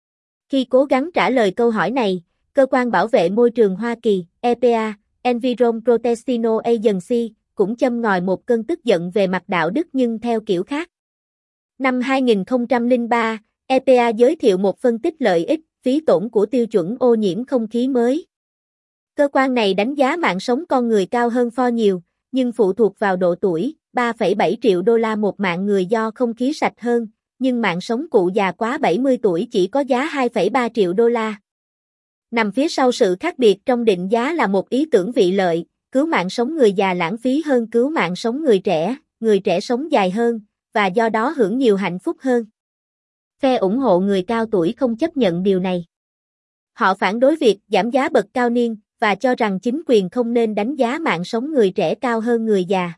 Khi cố gắng trả lời câu hỏi này, Cơ quan Bảo vệ Môi trường Hoa Kỳ, E P A, Environ Protection Agency, cũng châm ngòi một cơn tức giận về mặt đạo đức nhưng theo kiểu khác. Năm hai nghìn không trăm lẻ ba, E P A giới thiệu một phân tích lợi ích, phí tổn của tiêu chuẩn ô nhiễm không khí mới. Cơ quan này đánh giá mạng sống con người cao hơn Ford nhiều, nhưng phụ thuộc vào độ tuổi, ba phẩy bảy triệu đô la một mạng người do không khí sạch hơn, nhưng mạng sống cụ già quá bảy mươi tuổi chỉ có giá hai phẩy ba triệu đô la. Nằm phía sau sự khác biệt trong định giá là một ý tưởng vị lợi, cứu mạng sống người già lãng phí hơn cứu mạng sống người trẻ, người trẻ sống dài hơn, và do đó hưởng nhiều hạnh phúc hơn. Phe ủng hộ người cao tuổi không chấp nhận điều này. Họ phản đối việc giảm giá bậc cao niên, và cho rằng chính quyền không nên đánh giá mạng sống người trẻ cao hơn người già.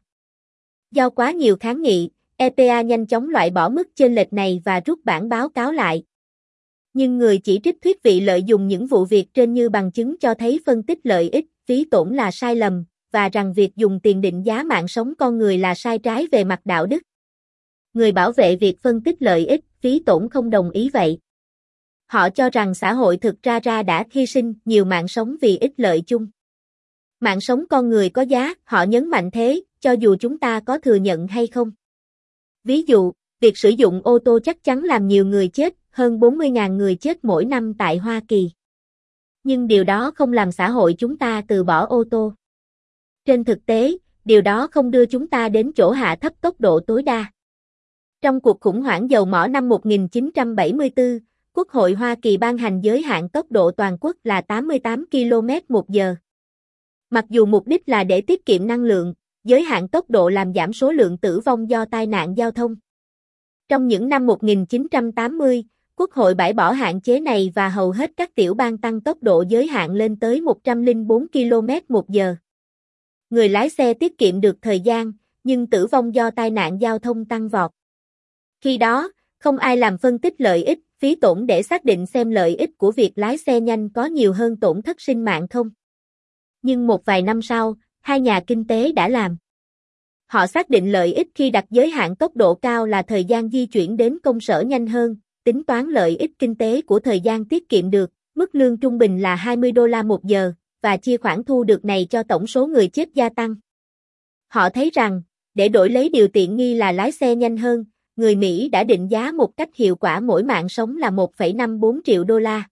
Do quá nhiều kháng nghị, E P A nhanh chóng loại bỏ mức chênh lệch này và rút bản báo cáo lại. Nhưng người chỉ trích thuyết vị lợi dùng những vụ việc trên như bằng chứng cho thấy phân tích lợi ích, phí tổn là sai lầm, và rằng việc dùng tiền định giá mạng sống con người là sai trái về mặt đạo đức. Người bảo vệ việc phân tích lợi ích, phí tổn không đồng ý vậy. Họ cho rằng xã hội thực ra ra đã hy sinh nhiều mạng sống vì ích lợi chung. Mạng sống con người có giá, họ nhấn mạnh thế, cho dù chúng ta có thừa nhận hay không. Ví dụ, việc sử dụng ô tô chắc chắn làm nhiều người chết, hơn bốn mươi nghìn người chết mỗi năm tại Hoa Kỳ. Nhưng điều đó không làm xã hội chúng ta từ bỏ ô tô. Trên thực tế, điều đó không đưa chúng ta đến chỗ hạ thấp tốc độ tối đa. Trong cuộc khủng hoảng dầu mỏ năm một nghìn chín trăm bảy mươi tư, Quốc hội Hoa Kỳ ban hành giới hạn tốc độ toàn quốc là tám mươi tám ki lô mét một giờ. Mặc dù mục đích là để tiết kiệm năng lượng, giới hạn tốc độ làm giảm số lượng tử vong do tai nạn giao thông. Trong những năm một nghìn chín trăm tám mươi, Quốc hội bãi bỏ hạn chế này và hầu hết các tiểu bang tăng tốc độ giới hạn lên tới một trăm lẻ bốn ki lô mét một giờ. Người lái xe tiết kiệm được thời gian, nhưng tử vong do tai nạn giao thông tăng vọt. Khi đó, không ai làm phân tích lợi ích, phí tổn để xác định xem lợi ích của việc lái xe nhanh có nhiều hơn tổn thất sinh mạng không. Nhưng một vài năm sau, hai nhà kinh tế đã làm. Họ xác định lợi ích khi đặt giới hạn tốc độ cao là thời gian di chuyển đến công sở nhanh hơn, tính toán lợi ích kinh tế của thời gian tiết kiệm được, mức lương trung bình là hai mươi đô la một giờ, và chia khoản thu được này cho tổng số người chết gia tăng. Họ thấy rằng, để đổi lấy điều tiện nghi là lái xe nhanh hơn, người Mỹ đã định giá một cách hiệu quả mỗi mạng sống là một phẩy năm bốn triệu đô la.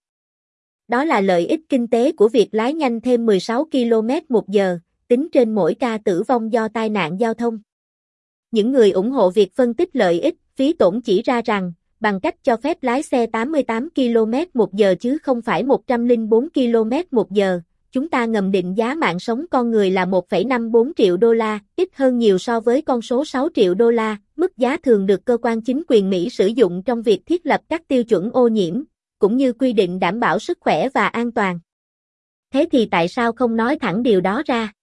Đó là lợi ích kinh tế của việc lái nhanh thêm mười sáu ki lô mét một giờ, tính trên mỗi ca tử vong do tai nạn giao thông. Những người ủng hộ việc phân tích lợi ích, phí tổn chỉ ra rằng, bằng cách cho phép lái xe tám mươi tám ki lô mét một giờ chứ không phải một trăm lẻ bốn ki lô mét một giờ, chúng ta ngầm định giá mạng sống con người là một phẩy năm bốn triệu đô la, ít hơn nhiều so với con số sáu triệu đô la, mức giá thường được cơ quan chính quyền Mỹ sử dụng trong việc thiết lập các tiêu chuẩn ô nhiễm, cũng như quy định đảm bảo sức khỏe và an toàn. Thế thì tại sao không nói thẳng điều đó ra?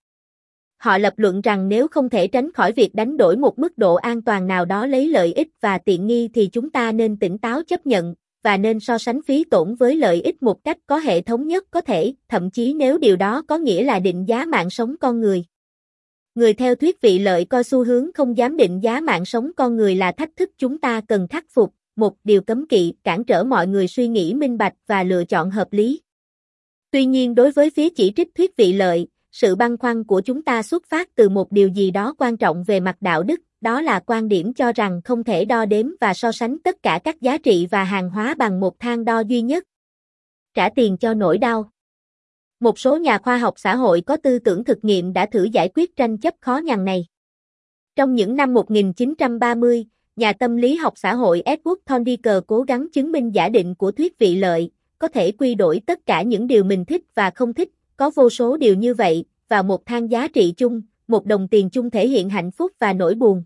Họ lập luận rằng nếu không thể tránh khỏi việc đánh đổi một mức độ an toàn nào đó lấy lợi ích và tiện nghi thì chúng ta nên tỉnh táo chấp nhận, và nên so sánh phí tổn với lợi ích một cách có hệ thống nhất có thể, thậm chí nếu điều đó có nghĩa là định giá mạng sống con người. Người theo thuyết vị lợi coi xu hướng không dám định giá mạng sống con người là thách thức chúng ta cần khắc phục, một điều cấm kỵ cản trở mọi người suy nghĩ minh bạch và lựa chọn hợp lý. Tuy nhiên đối với phía chỉ trích thuyết vị lợi, sự băn khoăn của chúng ta xuất phát từ một điều gì đó quan trọng về mặt đạo đức, đó là quan điểm cho rằng không thể đo đếm và so sánh tất cả các giá trị và hàng hóa bằng một thang đo duy nhất. Trả tiền cho nỗi đau. Một số nhà khoa học xã hội có tư tưởng thực nghiệm đã thử giải quyết tranh chấp khó nhằn này. Trong những năm một nghìn chín trăm ba mươi, nhà tâm lý học xã hội Edward Thorndike cố gắng chứng minh giả định của thuyết vị lợi, có thể quy đổi tất cả những điều mình thích và không thích, có vô số điều như vậy, vào một thang giá trị chung, một đồng tiền chung thể hiện hạnh phúc và nỗi buồn.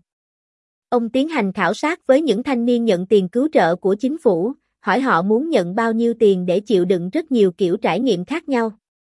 Ông tiến hành khảo sát với những thanh niên nhận tiền cứu trợ của chính phủ, hỏi họ muốn nhận bao nhiêu tiền để chịu đựng rất nhiều kiểu trải nghiệm khác nhau.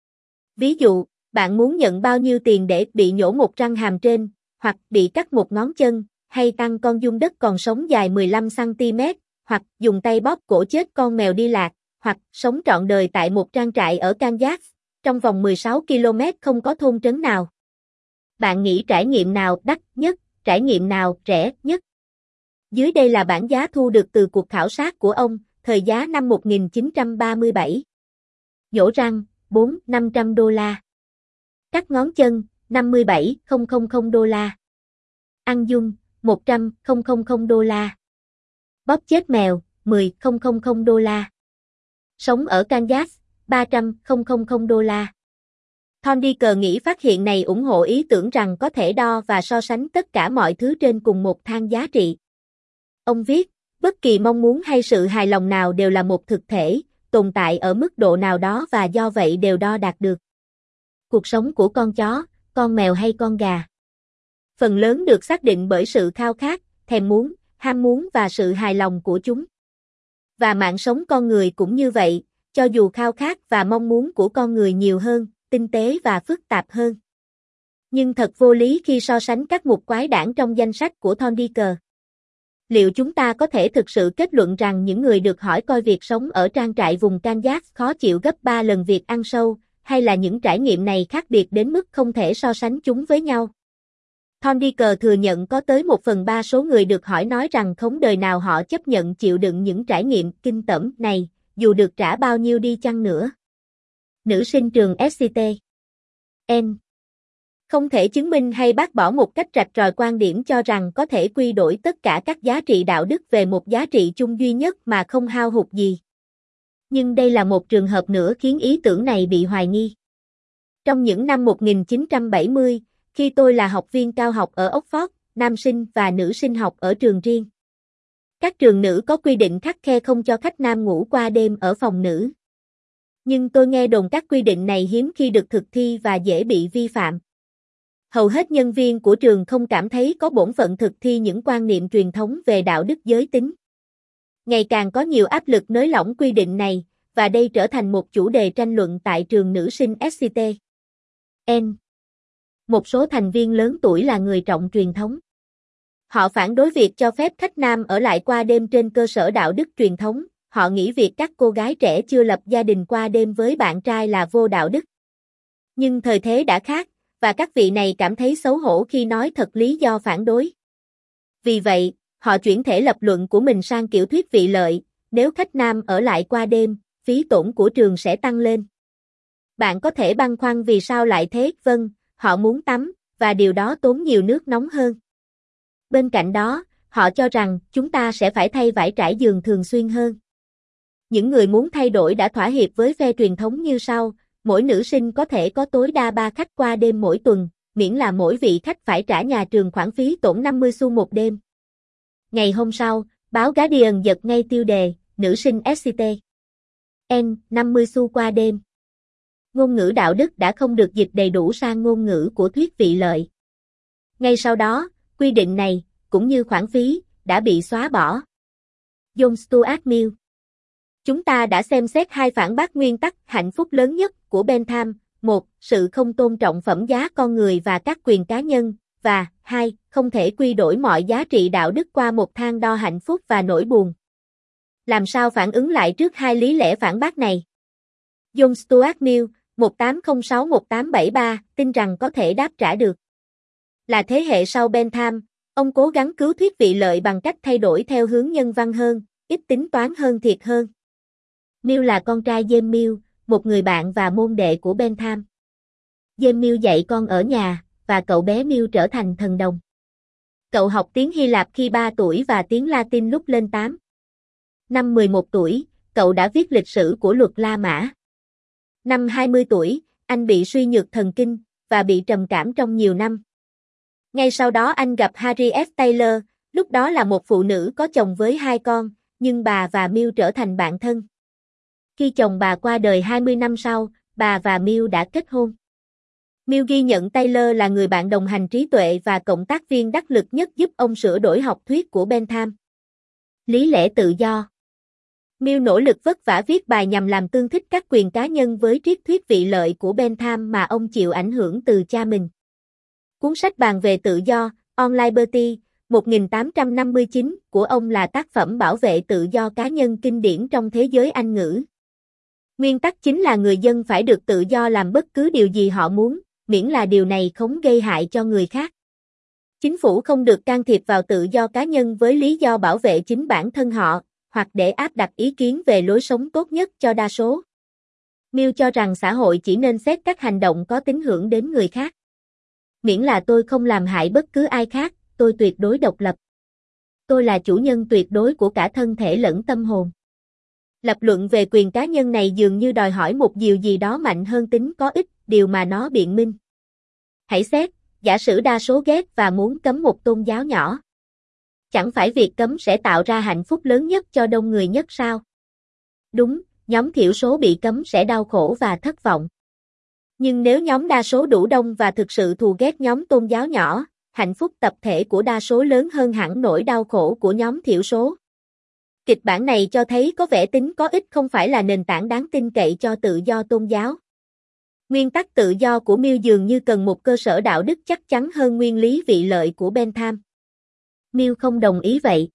Ví dụ, bạn muốn nhận bao nhiêu tiền để bị nhổ một răng hàm trên, hoặc bị cắt một ngón chân, hay tăng con giun đất còn sống dài mười lăm xăng ti mét, hoặc dùng tay bóp cổ chết con mèo đi lạc, hoặc sống trọn đời tại một trang trại ở Kansas, trong vòng mười sáu ki lô mét không có thôn trấn nào. Bạn nghĩ trải nghiệm nào đắt nhất, trải nghiệm nào rẻ nhất? Dưới đây là bảng giá thu được từ cuộc khảo sát của ông, thời giá năm một nghìn chín trăm ba mươi bảy. Nhổ răng, bốn nghìn năm trăm đô la. Cắt ngón chân, năm mươi bảy nghìn đô la. Ăn giun, một trăm nghìn đô la. Bóp chết mèo, mười nghìn đô la. Sống ở Kansas, ba trăm nghìn đô la. Thorndike nghĩ phát hiện này ủng hộ ý tưởng rằng có thể đo và so sánh tất cả mọi thứ trên cùng một thang giá trị. Ông viết, bất kỳ mong muốn hay sự hài lòng nào đều là một thực thể, tồn tại ở mức độ nào đó và do vậy đều đo đạt được. Cuộc sống của con chó, con mèo hay con gà, phần lớn được xác định bởi sự khao khát, thèm muốn, ham muốn và sự hài lòng của chúng. Và mạng sống con người cũng như vậy, cho dù khao khát và mong muốn của con người nhiều hơn, tinh tế và phức tạp hơn. Nhưng thật vô lý khi so sánh các mục quái đản trong danh sách của Thorndike. Liệu chúng ta có thể thực sự kết luận rằng những người được hỏi coi việc sống ở trang trại vùng Kansas khó chịu gấp ba lần việc ăn sâu, hay là những trải nghiệm này khác biệt đến mức không thể so sánh chúng với nhau? Thorndike thừa nhận có tới một phần ba số người được hỏi nói rằng không đời nào họ chấp nhận chịu đựng những trải nghiệm kinh tởm này, dù được trả bao nhiêu đi chăng nữa. Nữ sinh trường ét xê tê N không thể chứng minh hay bác bỏ một cách rạch ròi quan điểm cho rằng có thể quy đổi tất cả các giá trị đạo đức về một giá trị chung duy nhất mà không hao hụt gì. Nhưng đây là một trường hợp nữa khiến ý tưởng này bị hoài nghi. Trong những năm một nghìn chín trăm bảy mươi, khi tôi là học viên cao học ở Oxford, nam sinh và nữ sinh học ở trường riêng. Các trường nữ có quy định khắt khe không cho khách nam ngủ qua đêm ở phòng nữ. Nhưng tôi nghe đồn các quy định này hiếm khi được thực thi và dễ bị vi phạm. Hầu hết nhân viên của trường không cảm thấy có bổn phận thực thi những quan niệm truyền thống về đạo đức giới tính. Ngày càng có nhiều áp lực nới lỏng quy định này, và đây trở thành một chủ đề tranh luận tại trường nữ sinh ét xê tê. N. Một số thành viên lớn tuổi là người trọng truyền thống. Họ phản đối việc cho phép khách nam ở lại qua đêm trên cơ sở đạo đức truyền thống, họ nghĩ việc các cô gái trẻ chưa lập gia đình qua đêm với bạn trai là vô đạo đức. Nhưng thời thế đã khác, và các vị này cảm thấy xấu hổ khi nói thật lý do phản đối. Vì vậy, họ chuyển thể lập luận của mình sang kiểu thuyết vị lợi, nếu khách nam ở lại qua đêm, phí tổn của trường sẽ tăng lên. Bạn có thể băn khoăn vì sao lại thế, vâng, họ muốn tắm, và điều đó tốn nhiều nước nóng hơn. Bên cạnh đó, họ cho rằng chúng ta sẽ phải thay vải trải giường thường xuyên hơn. Những người muốn thay đổi đã thỏa hiệp với phe truyền thống như sau, mỗi nữ sinh có thể có tối đa ba khách qua đêm mỗi tuần, miễn là mỗi vị khách phải trả nhà trường khoản phí tổn năm mươi xu một đêm. Ngày hôm sau, báo Guardian giật ngay tiêu đề, nữ sinh ét xê tê. N, năm mươi xu qua đêm. Ngôn ngữ đạo đức đã không được dịch đầy đủ sang ngôn ngữ của thuyết vị lợi. Ngay sau đó, quy định này, cũng như khoản phí, đã bị xóa bỏ. John Stuart Mill. Chúng ta đã xem xét hai phản bác nguyên tắc hạnh phúc lớn nhất của Bentham, một, sự không tôn trọng phẩm giá con người và các quyền cá nhân, và hai, không thể quy đổi mọi giá trị đạo đức qua một thang đo hạnh phúc và nỗi buồn. Làm sao phản ứng lại trước hai lý lẽ phản bác này? John Stuart Mill, một tám không sáu đến một tám bảy ba, tin rằng có thể đáp trả được. Là thế hệ sau Bentham, ông cố gắng cứu thuyết vị lợi bằng cách thay đổi theo hướng nhân văn hơn, ít tính toán hơn thiệt hơn. Mill là con trai James Mill, một người bạn và môn đệ của Bentham. James Mill dạy con ở nhà, và cậu bé Mill trở thành thần đồng. Cậu học tiếng Hy Lạp khi ba tuổi và tiếng Latin lúc lên tám. Năm mười một tuổi, cậu đã viết lịch sử của luật La Mã. Năm hai mươi tuổi, anh bị suy nhược thần kinh, và bị trầm cảm trong nhiều năm. Ngay sau đó anh gặp Harriet Taylor, lúc đó là một phụ nữ có chồng với hai con, nhưng bà và Mill trở thành bạn thân. Khi chồng bà qua đời hai mươi năm sau, bà và Mill đã kết hôn. Mill ghi nhận Taylor là người bạn đồng hành trí tuệ và cộng tác viên đắc lực nhất giúp ông sửa đổi học thuyết của Bentham. Lý lẽ tự do. Mill nỗ lực vất vả viết bài nhằm làm tương thích các quyền cá nhân với triết thuyết vị lợi của Bentham mà ông chịu ảnh hưởng từ cha mình. Cuốn sách bàn về tự do, On Liberty, một nghìn tám trăm năm mươi chín, của ông là tác phẩm bảo vệ tự do cá nhân kinh điển trong thế giới Anh ngữ. Nguyên tắc chính là người dân phải được tự do làm bất cứ điều gì họ muốn, miễn là điều này không gây hại cho người khác. Chính phủ không được can thiệp vào tự do cá nhân với lý do bảo vệ chính bản thân họ, hoặc để áp đặt ý kiến về lối sống tốt nhất cho đa số. Mill cho rằng xã hội chỉ nên xét các hành động có tính hưởng đến người khác. Miễn là tôi không làm hại bất cứ ai khác, tôi tuyệt đối độc lập. Tôi là chủ nhân tuyệt đối của cả thân thể lẫn tâm hồn. Lập luận về quyền cá nhân này dường như đòi hỏi một điều gì đó mạnh hơn tính có ích, điều mà nó biện minh. Hãy xét, giả sử đa số ghét và muốn cấm một tôn giáo nhỏ. Chẳng phải việc cấm sẽ tạo ra hạnh phúc lớn nhất cho đông người nhất sao? Đúng, nhóm thiểu số bị cấm sẽ đau khổ và thất vọng. Nhưng nếu nhóm đa số đủ đông và thực sự thù ghét nhóm tôn giáo nhỏ, hạnh phúc tập thể của đa số lớn hơn hẳn nỗi đau khổ của nhóm thiểu số. Kịch bản này cho thấy có vẻ tính có ích không phải là nền tảng đáng tin cậy cho tự do tôn giáo. Nguyên tắc tự do của Mill dường như cần một cơ sở đạo đức chắc chắn hơn nguyên lý vị lợi của Bentham. Mill không đồng ý vậy.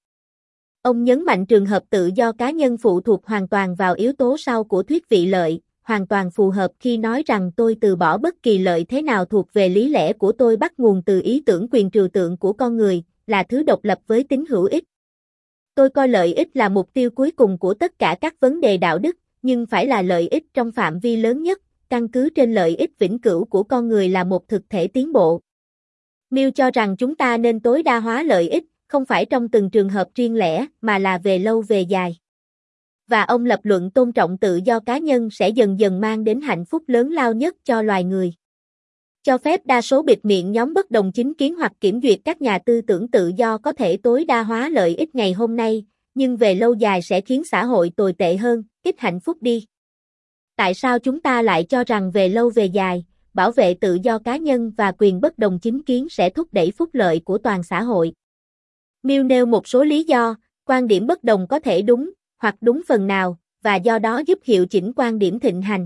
Ông nhấn mạnh trường hợp tự do cá nhân phụ thuộc hoàn toàn vào yếu tố sau của thuyết vị lợi, hoàn toàn phù hợp khi nói rằng tôi từ bỏ bất kỳ lợi thế nào thuộc về lý lẽ của tôi bắt nguồn từ ý tưởng quyền trừu tượng của con người, là thứ độc lập với tính hữu ích. Tôi coi lợi ích là mục tiêu cuối cùng của tất cả các vấn đề đạo đức, nhưng phải là lợi ích trong phạm vi lớn nhất, căn cứ trên lợi ích vĩnh cửu của con người là một thực thể tiến bộ. Mill cho rằng chúng ta nên tối đa hóa lợi ích, không phải trong từng trường hợp riêng lẻ, mà là về lâu về dài. Và ông lập luận tôn trọng tự do cá nhân sẽ dần dần mang đến hạnh phúc lớn lao nhất cho loài người. Cho phép đa số bịt miệng nhóm bất đồng chính kiến hoặc kiểm duyệt các nhà tư tưởng tự do có thể tối đa hóa lợi ích ngày hôm nay, nhưng về lâu dài sẽ khiến xã hội tồi tệ hơn, ít hạnh phúc đi. Tại sao chúng ta lại cho rằng về lâu về dài, bảo vệ tự do cá nhân và quyền bất đồng chính kiến sẽ thúc đẩy phúc lợi của toàn xã hội? Mill nêu một số lý do, quan điểm bất đồng có thể đúng, hoặc đúng phần nào, và do đó giúp hiệu chỉnh quan điểm thịnh hành.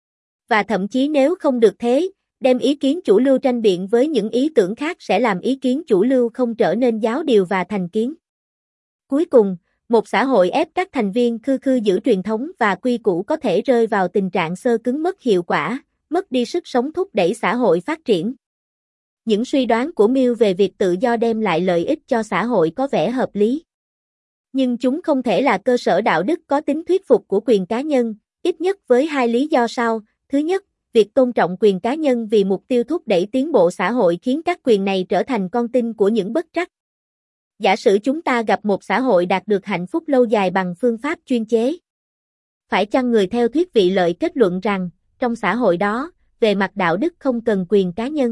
Và thậm chí nếu không được thế, đem ý kiến chủ lưu tranh biện với những ý tưởng khác sẽ làm ý kiến chủ lưu không trở nên giáo điều và thành kiến. Cuối cùng, một xã hội ép các thành viên khư khư giữ truyền thống và quy củ có thể rơi vào tình trạng xơ cứng mất hiệu quả, mất đi sức sống thúc đẩy xã hội phát triển. Những suy đoán của Mill về việc tự do đem lại lợi ích cho xã hội có vẻ hợp lý. Nhưng chúng không thể là cơ sở đạo đức có tính thuyết phục của quyền cá nhân, ít nhất với hai lý do sau. Thứ nhất, việc tôn trọng quyền cá nhân vì mục tiêu thúc đẩy tiến bộ xã hội khiến các quyền này trở thành con tin của những bất trắc. Giả sử chúng ta gặp một xã hội đạt được hạnh phúc lâu dài bằng phương pháp chuyên chế. Phải chăng người theo thuyết vị lợi kết luận rằng, trong xã hội đó, về mặt đạo đức không cần quyền cá nhân?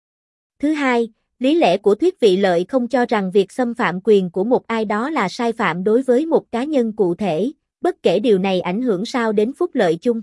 Thứ hai, lý lẽ của thuyết vị lợi không cho rằng việc xâm phạm quyền của một ai đó là sai phạm đối với một cá nhân cụ thể, bất kể điều này ảnh hưởng sao đến phúc lợi chung.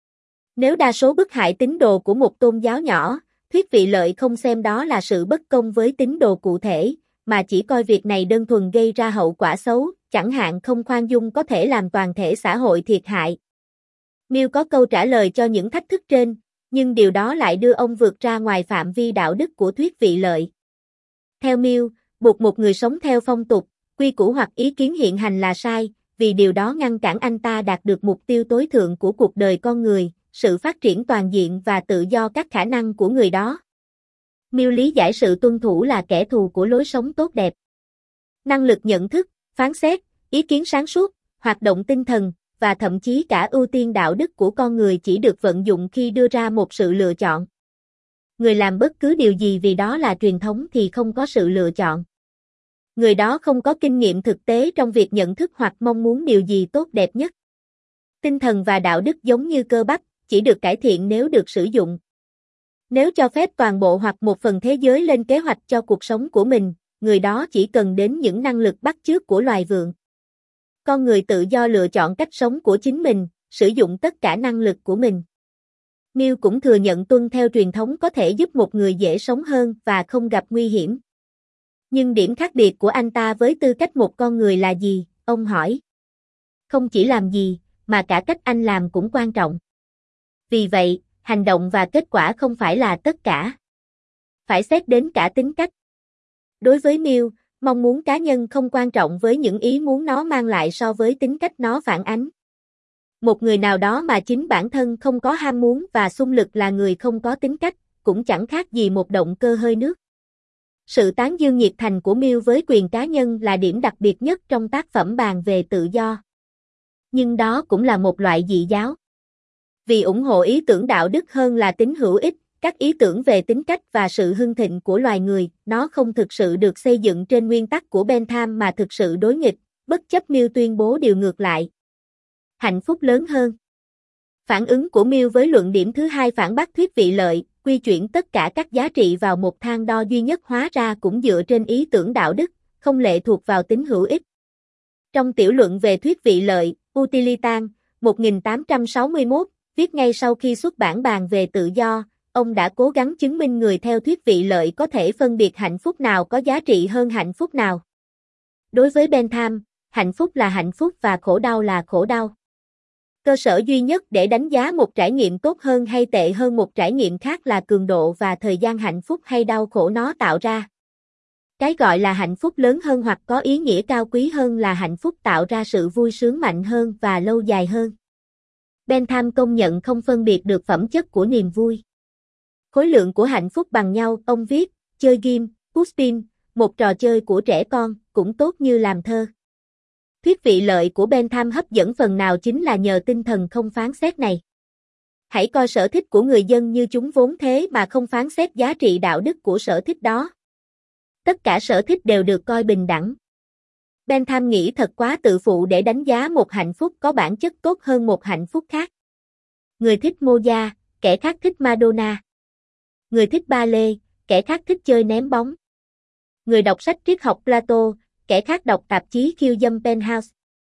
Nếu đa số bức hại tín đồ của một tôn giáo nhỏ, thuyết vị lợi không xem đó là sự bất công với tín đồ cụ thể, mà chỉ coi việc này đơn thuần gây ra hậu quả xấu, chẳng hạn không khoan dung có thể làm toàn thể xã hội thiệt hại. Mill có câu trả lời cho những thách thức trên, nhưng điều đó lại đưa ông vượt ra ngoài phạm vi đạo đức của thuyết vị lợi. Theo Mill, buộc một người sống theo phong tục, quy củ hoặc ý kiến hiện hành là sai, vì điều đó ngăn cản anh ta đạt được mục tiêu tối thượng của cuộc đời con người, sự phát triển toàn diện và tự do các khả năng của người đó. Mill lý giải sự tuân thủ là kẻ thù của lối sống tốt đẹp. Năng lực nhận thức, phán xét, ý kiến sáng suốt, hoạt động tinh thần, và thậm chí cả ưu tiên đạo đức của con người chỉ được vận dụng khi đưa ra một sự lựa chọn. Người làm bất cứ điều gì vì đó là truyền thống thì không có sự lựa chọn. Người đó không có kinh nghiệm thực tế trong việc nhận thức hoặc mong muốn điều gì tốt đẹp nhất. Tinh thần và đạo đức giống như cơ bắp, chỉ được cải thiện nếu được sử dụng. Nếu cho phép toàn bộ hoặc một phần thế giới lên kế hoạch cho cuộc sống của mình, người đó chỉ cần đến những năng lực bắt chước của loài vượn. Con người tự do lựa chọn cách sống của chính mình, sử dụng tất cả năng lực của mình. Mill cũng thừa nhận tuân theo truyền thống có thể giúp một người dễ sống hơn và không gặp nguy hiểm. Nhưng điểm khác biệt của anh ta với tư cách một con người là gì, ông hỏi. Không chỉ làm gì, mà cả cách anh làm cũng quan trọng. Vì vậy, hành động và kết quả không phải là tất cả. Phải xét đến cả tính cách. Đối với Mill, mong muốn cá nhân không quan trọng với những ý muốn nó mang lại so với tính cách nó phản ánh. Một người nào đó mà chính bản thân không có ham muốn và xung lực là người không có tính cách, cũng chẳng khác gì một động cơ hơi nước. Sự tán dương nhiệt thành của Mill với quyền cá nhân là điểm đặc biệt nhất trong tác phẩm bàn về tự do. Nhưng đó cũng là một loại dị giáo. Vì ủng hộ ý tưởng đạo đức hơn là tính hữu ích, các ý tưởng về tính cách và sự hưng thịnh của loài người, nó không thực sự được xây dựng trên nguyên tắc của Bentham mà thực sự đối nghịch, bất chấp Mill tuyên bố điều ngược lại. Hạnh phúc lớn hơn. Phản ứng của Mill với luận điểm thứ hai phản bác thuyết vị lợi, quy chuyển tất cả các giá trị vào một thang đo duy nhất hóa ra cũng dựa trên ý tưởng đạo đức, không lệ thuộc vào tính hữu ích. Trong tiểu luận về thuyết vị lợi, Utilitan, một nghìn tám trăm sáu mươi mốt, viết ngay sau khi xuất bản bàn về tự do, ông đã cố gắng chứng minh người theo thuyết vị lợi có thể phân biệt hạnh phúc nào có giá trị hơn hạnh phúc nào. Đối với Bentham, hạnh phúc là hạnh phúc và khổ đau là khổ đau. Cơ sở duy nhất để đánh giá một trải nghiệm tốt hơn hay tệ hơn một trải nghiệm khác là cường độ và thời gian hạnh phúc hay đau khổ nó tạo ra. Cái gọi là hạnh phúc lớn hơn hoặc có ý nghĩa cao quý hơn là hạnh phúc tạo ra sự vui sướng mạnh hơn và lâu dài hơn. Bentham công nhận không phân biệt được phẩm chất của niềm vui. Khối lượng của hạnh phúc bằng nhau, ông viết, chơi game, Pushpin, một trò chơi của trẻ con, cũng tốt như làm thơ. Thuyết vị lợi của Bentham hấp dẫn phần nào chính là nhờ tinh thần không phán xét này. Hãy coi sở thích của người dân như chúng vốn thế mà không phán xét giá trị đạo đức của sở thích đó. Tất cả sở thích đều được coi bình đẳng. Bentham nghĩ thật quá tự phụ để đánh giá một hạnh phúc có bản chất tốt hơn một hạnh phúc khác. Người thích Mozart, kẻ khác thích Madonna. Người thích ballet, kẻ khác thích chơi ném bóng. Người đọc sách triết học Plato, kẻ khác đọc tạp chí khiêu dâm Penthouse.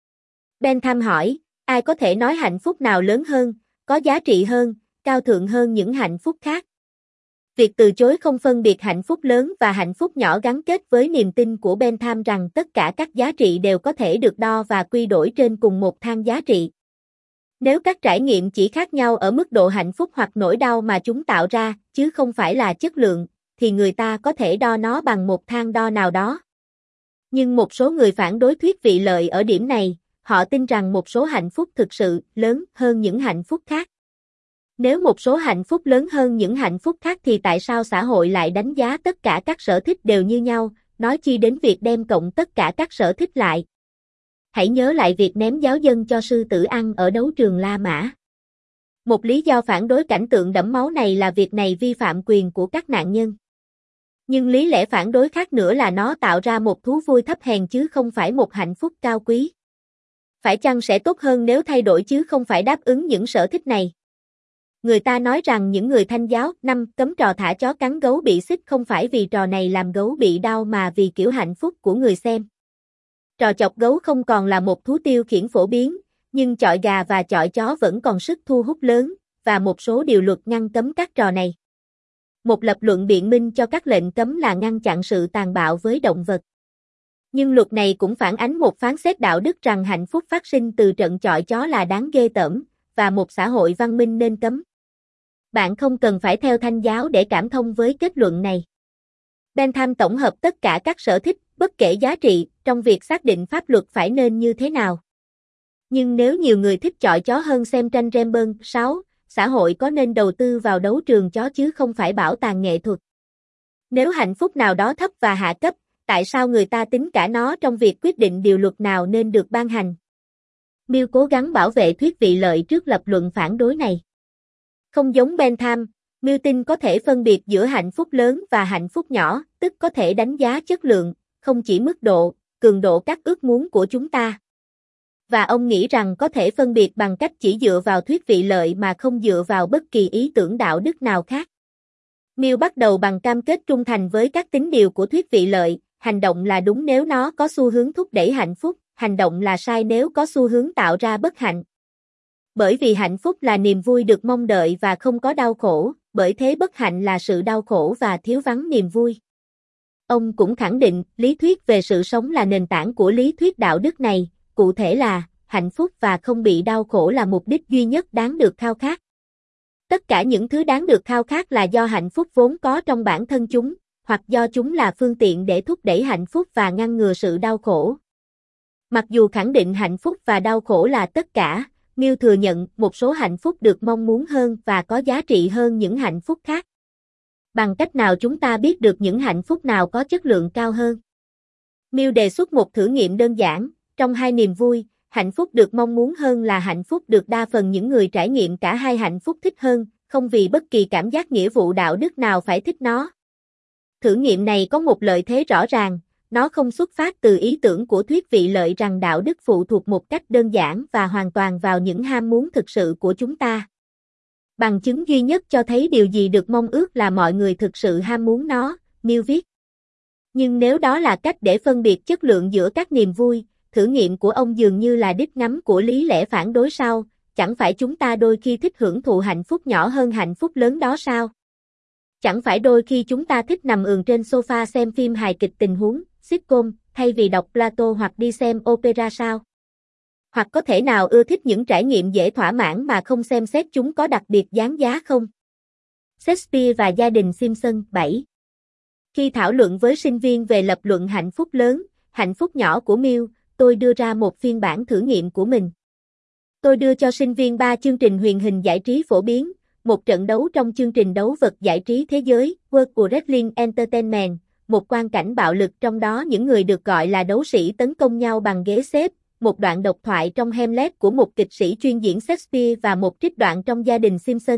Bentham hỏi, ai có thể nói hạnh phúc nào lớn hơn, có giá trị hơn, cao thượng hơn những hạnh phúc khác? Việc từ chối không phân biệt hạnh phúc lớn và hạnh phúc nhỏ gắn kết với niềm tin của Bentham rằng tất cả các giá trị đều có thể được đo và quy đổi trên cùng một thang giá trị. Nếu các trải nghiệm chỉ khác nhau ở mức độ hạnh phúc hoặc nỗi đau mà chúng tạo ra, chứ không phải là chất lượng, thì người ta có thể đo nó bằng một thang đo nào đó. Nhưng một số người phản đối thuyết vị lợi ở điểm này, họ tin rằng một số hạnh phúc thực sự lớn hơn những hạnh phúc khác. Nếu một số hạnh phúc lớn hơn những hạnh phúc khác thì tại sao xã hội lại đánh giá tất cả các sở thích đều như nhau, nói chi đến việc đem cộng tất cả các sở thích lại? Hãy nhớ lại việc ném giáo dân cho sư tử ăn ở đấu trường La Mã. Một lý do phản đối cảnh tượng đẫm máu này là việc này vi phạm quyền của các nạn nhân. Nhưng lý lẽ phản đối khác nữa là nó tạo ra một thú vui thấp hèn chứ không phải một hạnh phúc cao quý. Phải chăng sẽ tốt hơn nếu thay đổi chứ không phải đáp ứng những sở thích này? Người ta nói rằng những người Thanh giáo năm cấm trò thả chó cắn gấu bị xích không phải vì trò này làm gấu bị đau mà vì kiểu hạnh phúc của người xem. Trò chọc gấu không còn là một thú tiêu khiển phổ biến, nhưng chọi gà và chọi chó vẫn còn sức thu hút lớn, và một số điều luật ngăn cấm các trò này. Một lập luận biện minh cho các lệnh cấm là ngăn chặn sự tàn bạo với động vật. Nhưng luật này cũng phản ánh một phán xét đạo đức rằng hạnh phúc phát sinh từ trận chọi chó là đáng ghê tởm, và một xã hội văn minh nên cấm. Bạn không cần phải theo Thanh giáo để cảm thông với kết luận này. Bentham tổng hợp tất cả các sở thích, bất kể giá trị, trong việc xác định pháp luật phải nên như thế nào. Nhưng nếu nhiều người thích chọi chó hơn xem tranh Rembrandt, sáu, xã hội có nên đầu tư vào đấu trường chó chứ không phải bảo tàng nghệ thuật? Nếu hạnh phúc nào đó thấp và hạ cấp, tại sao người ta tính cả nó trong việc quyết định điều luật nào nên được ban hành? Mill cố gắng bảo vệ thuyết vị lợi trước lập luận phản đối này. Không giống Bentham, Mill tin có thể phân biệt giữa hạnh phúc lớn và hạnh phúc nhỏ, tức có thể đánh giá chất lượng, không chỉ mức độ, cường độ các ước muốn của chúng ta. Và ông nghĩ rằng có thể phân biệt bằng cách chỉ dựa vào thuyết vị lợi mà không dựa vào bất kỳ ý tưởng đạo đức nào khác. Mill bắt đầu bằng cam kết trung thành với các tín điều của thuyết vị lợi, hành động là đúng nếu nó có xu hướng thúc đẩy hạnh phúc, hành động là sai nếu có xu hướng tạo ra bất hạnh. Bởi vì hạnh phúc là niềm vui được mong đợi và không có đau khổ, bởi thế bất hạnh là sự đau khổ và thiếu vắng niềm vui. Ông cũng khẳng định, lý thuyết về sự sống là nền tảng của lý thuyết đạo đức này, cụ thể là, hạnh phúc và không bị đau khổ là mục đích duy nhất đáng được khao khát. Tất cả những thứ đáng được khao khát là do hạnh phúc vốn có trong bản thân chúng, hoặc do chúng là phương tiện để thúc đẩy hạnh phúc và ngăn ngừa sự đau khổ. Mặc dù khẳng định hạnh phúc và đau khổ là tất cả, Mill thừa nhận một số hạnh phúc được mong muốn hơn và có giá trị hơn những hạnh phúc khác. Bằng cách nào chúng ta biết được những hạnh phúc nào có chất lượng cao hơn? Mill đề xuất một thử nghiệm đơn giản, trong hai niềm vui, hạnh phúc được mong muốn hơn là hạnh phúc được đa phần những người trải nghiệm cả hai hạnh phúc thích hơn, không vì bất kỳ cảm giác nghĩa vụ đạo đức nào phải thích nó. Thử nghiệm này có một lợi thế rõ ràng, nó không xuất phát từ ý tưởng của thuyết vị lợi rằng đạo đức phụ thuộc một cách đơn giản và hoàn toàn vào những ham muốn thực sự của chúng ta. Bằng chứng duy nhất cho thấy điều gì được mong ước là mọi người thực sự ham muốn nó, Mill viết. Nhưng nếu đó là cách để phân biệt chất lượng giữa các niềm vui, thử nghiệm của ông dường như là đích ngắm của lý lẽ phản đối sau, chẳng phải chúng ta đôi khi thích hưởng thụ hạnh phúc nhỏ hơn hạnh phúc lớn đó sao? Chẳng phải đôi khi chúng ta thích nằm ườn trên sofa xem phim hài kịch tình huống, sitcom, thay vì đọc Plato hoặc đi xem opera sao? Hoặc có thể nào ưa thích những trải nghiệm dễ thỏa mãn mà không xem xét chúng có đặc biệt đáng giá không? Shakespeare và gia đình Simpson, bảy. Khi thảo luận với sinh viên về lập luận hạnh phúc lớn, hạnh phúc nhỏ của Mill, tôi đưa ra một phiên bản thử nghiệm của mình. Tôi đưa cho sinh viên ba chương trình huyền hình giải trí phổ biến, một trận đấu trong chương trình đấu vật giải trí thế giới, World Wrestling Entertainment, một quang cảnh bạo lực trong đó những người được gọi là đấu sĩ tấn công nhau bằng ghế xếp, một đoạn độc thoại trong Hamlet của một kịch sĩ chuyên diễn Shakespeare và một trích đoạn trong gia đình Simpson.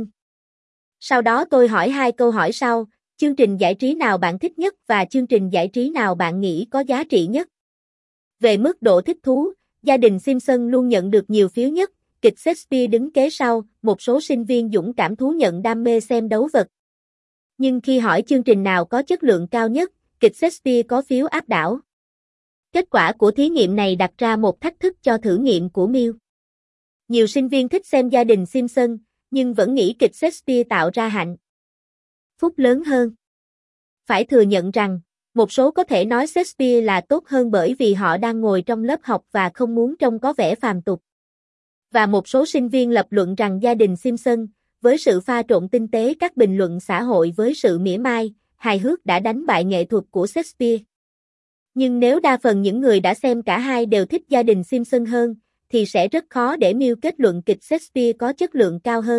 Sau đó tôi hỏi hai câu hỏi sau, chương trình giải trí nào bạn thích nhất và chương trình giải trí nào bạn nghĩ có giá trị nhất? Về mức độ thích thú, gia đình Simpson luôn nhận được nhiều phiếu nhất, kịch Shakespeare đứng kế sau, một số sinh viên dũng cảm thú nhận đam mê xem đấu vật. Nhưng khi hỏi chương trình nào có chất lượng cao nhất, kịch Shakespeare có phiếu áp đảo. Kết quả của thí nghiệm này đặt ra một thách thức cho thử nghiệm của Mill. Nhiều sinh viên thích xem gia đình Simpson, nhưng vẫn nghĩ kịch Shakespeare tạo ra hạnh phúc lớn hơn. Phải thừa nhận rằng, một số có thể nói Shakespeare là tốt hơn bởi vì họ đang ngồi trong lớp học và không muốn trông có vẻ phàm tục. Và một số sinh viên lập luận rằng gia đình Simpson, với sự pha trộn tinh tế các bình luận xã hội với sự mỉa mai, hài hước đã đánh bại nghệ thuật của Shakespeare. Nhưng nếu đa phần những người đã xem cả hai đều thích gia đình Simpson hơn, thì sẽ rất khó để Mill kết luận kịch Shakespeare có chất lượng cao hơn.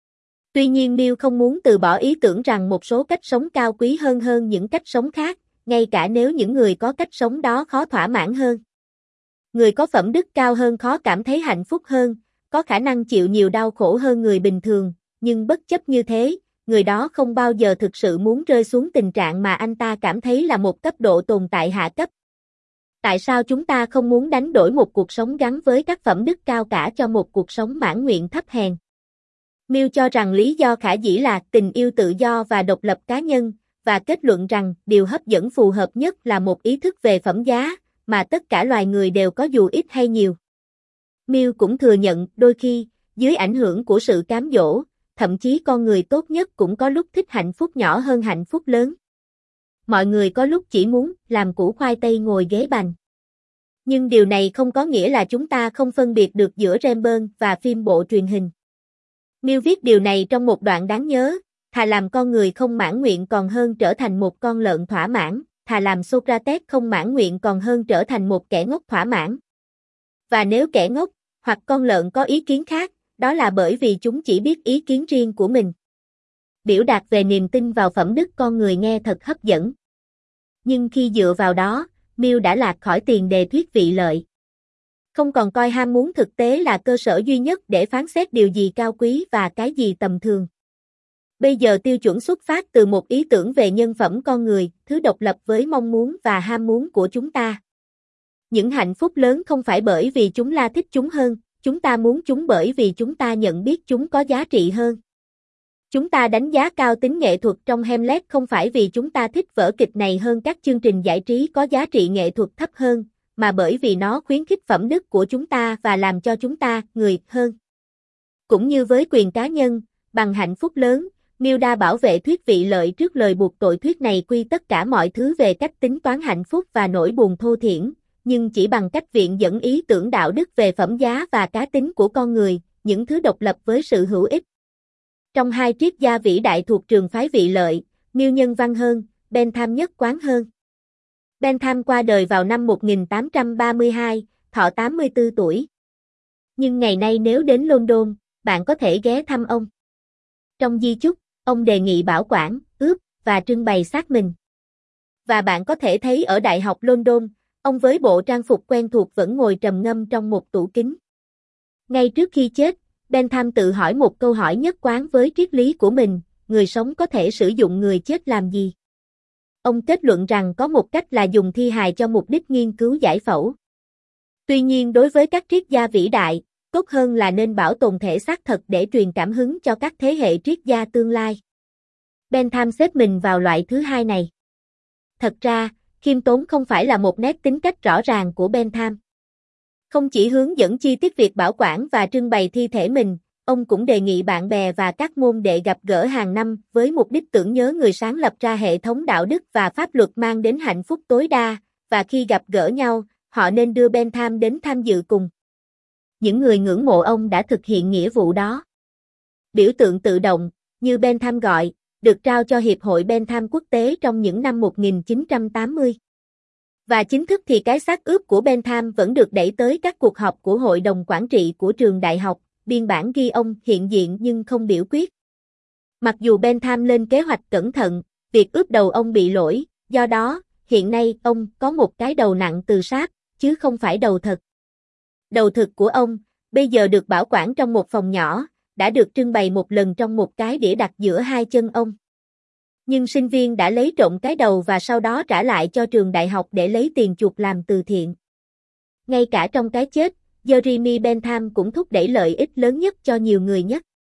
Tuy nhiên Mill không muốn từ bỏ ý tưởng rằng một số cách sống cao quý hơn hơn những cách sống khác, ngay cả nếu những người có cách sống đó khó thỏa mãn hơn. Người có phẩm đức cao hơn khó cảm thấy hạnh phúc hơn, có khả năng chịu nhiều đau khổ hơn người bình thường, nhưng bất chấp như thế, người đó không bao giờ thực sự muốn rơi xuống tình trạng mà anh ta cảm thấy là một cấp độ tồn tại hạ cấp. Tại sao chúng ta không muốn đánh đổi một cuộc sống gắn với các phẩm đức cao cả cho một cuộc sống mãn nguyện thấp hèn? Mill cho rằng lý do khả dĩ là tình yêu tự do và độc lập cá nhân, và kết luận rằng điều hấp dẫn phù hợp nhất là một ý thức về phẩm giá, mà tất cả loài người đều có dù ít hay nhiều. Mill cũng thừa nhận đôi khi, dưới ảnh hưởng của sự cám dỗ, thậm chí con người tốt nhất cũng có lúc thích hạnh phúc nhỏ hơn hạnh phúc lớn. Mọi người có lúc chỉ muốn làm củ khoai tây ngồi ghế bành. Nhưng điều này không có nghĩa là chúng ta không phân biệt được giữa Rembrandt và phim bộ truyền hình. Mill viết điều này trong một đoạn đáng nhớ, thà làm con người không mãn nguyện còn hơn trở thành một con lợn thỏa mãn, thà làm Socrates không mãn nguyện còn hơn trở thành một kẻ ngốc thỏa mãn. Và nếu kẻ ngốc, hoặc con lợn có ý kiến khác, đó là bởi vì chúng chỉ biết ý kiến riêng của mình. Biểu đạt về niềm tin vào phẩm đức con người nghe thật hấp dẫn. Nhưng khi dựa vào đó, Mill đã lạc khỏi tiền đề thuyết vị lợi. Không còn coi ham muốn thực tế là cơ sở duy nhất để phán xét điều gì cao quý và cái gì tầm thường. Bây giờ tiêu chuẩn xuất phát từ một ý tưởng về nhân phẩm con người, thứ độc lập với mong muốn và ham muốn của chúng ta. Những hạnh phúc lớn không phải bởi vì chúng la thích chúng hơn, chúng ta muốn chúng bởi vì chúng ta nhận biết chúng có giá trị hơn. Chúng ta đánh giá cao tính nghệ thuật trong Hamlet không phải vì chúng ta thích vở kịch này hơn các chương trình giải trí có giá trị nghệ thuật thấp hơn, mà bởi vì nó khuyến khích phẩm đức của chúng ta và làm cho chúng ta người hơn. Cũng như với quyền cá nhân, bằng hạnh phúc lớn, Mill đã bảo vệ thuyết vị lợi trước lời buộc tội thuyết này quy tất cả mọi thứ về cách tính toán hạnh phúc và nỗi buồn thô thiển, nhưng chỉ bằng cách viện dẫn ý tưởng đạo đức về phẩm giá và cá tính của con người, những thứ độc lập với sự hữu ích. Trong hai triết gia vĩ đại thuộc trường phái vị lợi, Mill nhân văn hơn, Bentham nhất quán hơn. Bentham qua đời vào năm một nghìn tám trăm ba mươi hai, thọ tám mươi tư tuổi. Nhưng ngày nay nếu đến London, bạn có thể ghé thăm ông. Trong di chúc, ông đề nghị bảo quản, ướp và trưng bày xác mình. Và bạn có thể thấy ở Đại học London, ông với bộ trang phục quen thuộc vẫn ngồi trầm ngâm trong một tủ kính. Ngay trước khi chết, Bentham tự hỏi một câu hỏi nhất quán với triết lý của mình, người sống có thể sử dụng người chết làm gì? Ông kết luận rằng có một cách là dùng thi hài cho mục đích nghiên cứu giải phẫu. Tuy nhiên đối với các triết gia vĩ đại, tốt hơn là nên bảo tồn thể xác thật để truyền cảm hứng cho các thế hệ triết gia tương lai. Bentham xếp mình vào loại thứ hai này. Thật ra, khiêm tốn không phải là một nét tính cách rõ ràng của Bentham. Không chỉ hướng dẫn chi tiết việc bảo quản và trưng bày thi thể mình, ông cũng đề nghị bạn bè và các môn đệ gặp gỡ hàng năm với mục đích tưởng nhớ người sáng lập ra hệ thống đạo đức và pháp luật mang đến hạnh phúc tối đa, và khi gặp gỡ nhau, họ nên đưa Bentham đến tham dự cùng. Những người ngưỡng mộ ông đã thực hiện nghĩa vụ đó. Biểu tượng tự động, như Bentham gọi, được trao cho Hiệp hội Bentham quốc tế trong những năm một nghìn chín trăm tám mươi. Và chính thức thì cái xác ướp của Bentham vẫn được đẩy tới các cuộc họp của hội đồng quản trị của trường đại học, biên bản ghi ông hiện diện nhưng không biểu quyết. Mặc dù Bentham lên kế hoạch cẩn thận, việc ướp đầu ông bị lỗi, do đó, hiện nay ông có một cái đầu nặng từ sáp, chứ không phải đầu thật. Đầu thực của ông, bây giờ được bảo quản trong một phòng nhỏ, đã được trưng bày một lần trong một cái đĩa đặt giữa hai chân ông. Nhưng sinh viên đã lấy trộm cái đầu và sau đó trả lại cho trường đại học để lấy tiền chuộc làm từ thiện. Ngay cả trong cái chết, Jeremy Bentham cũng thúc đẩy lợi ích lớn nhất cho nhiều người nhất.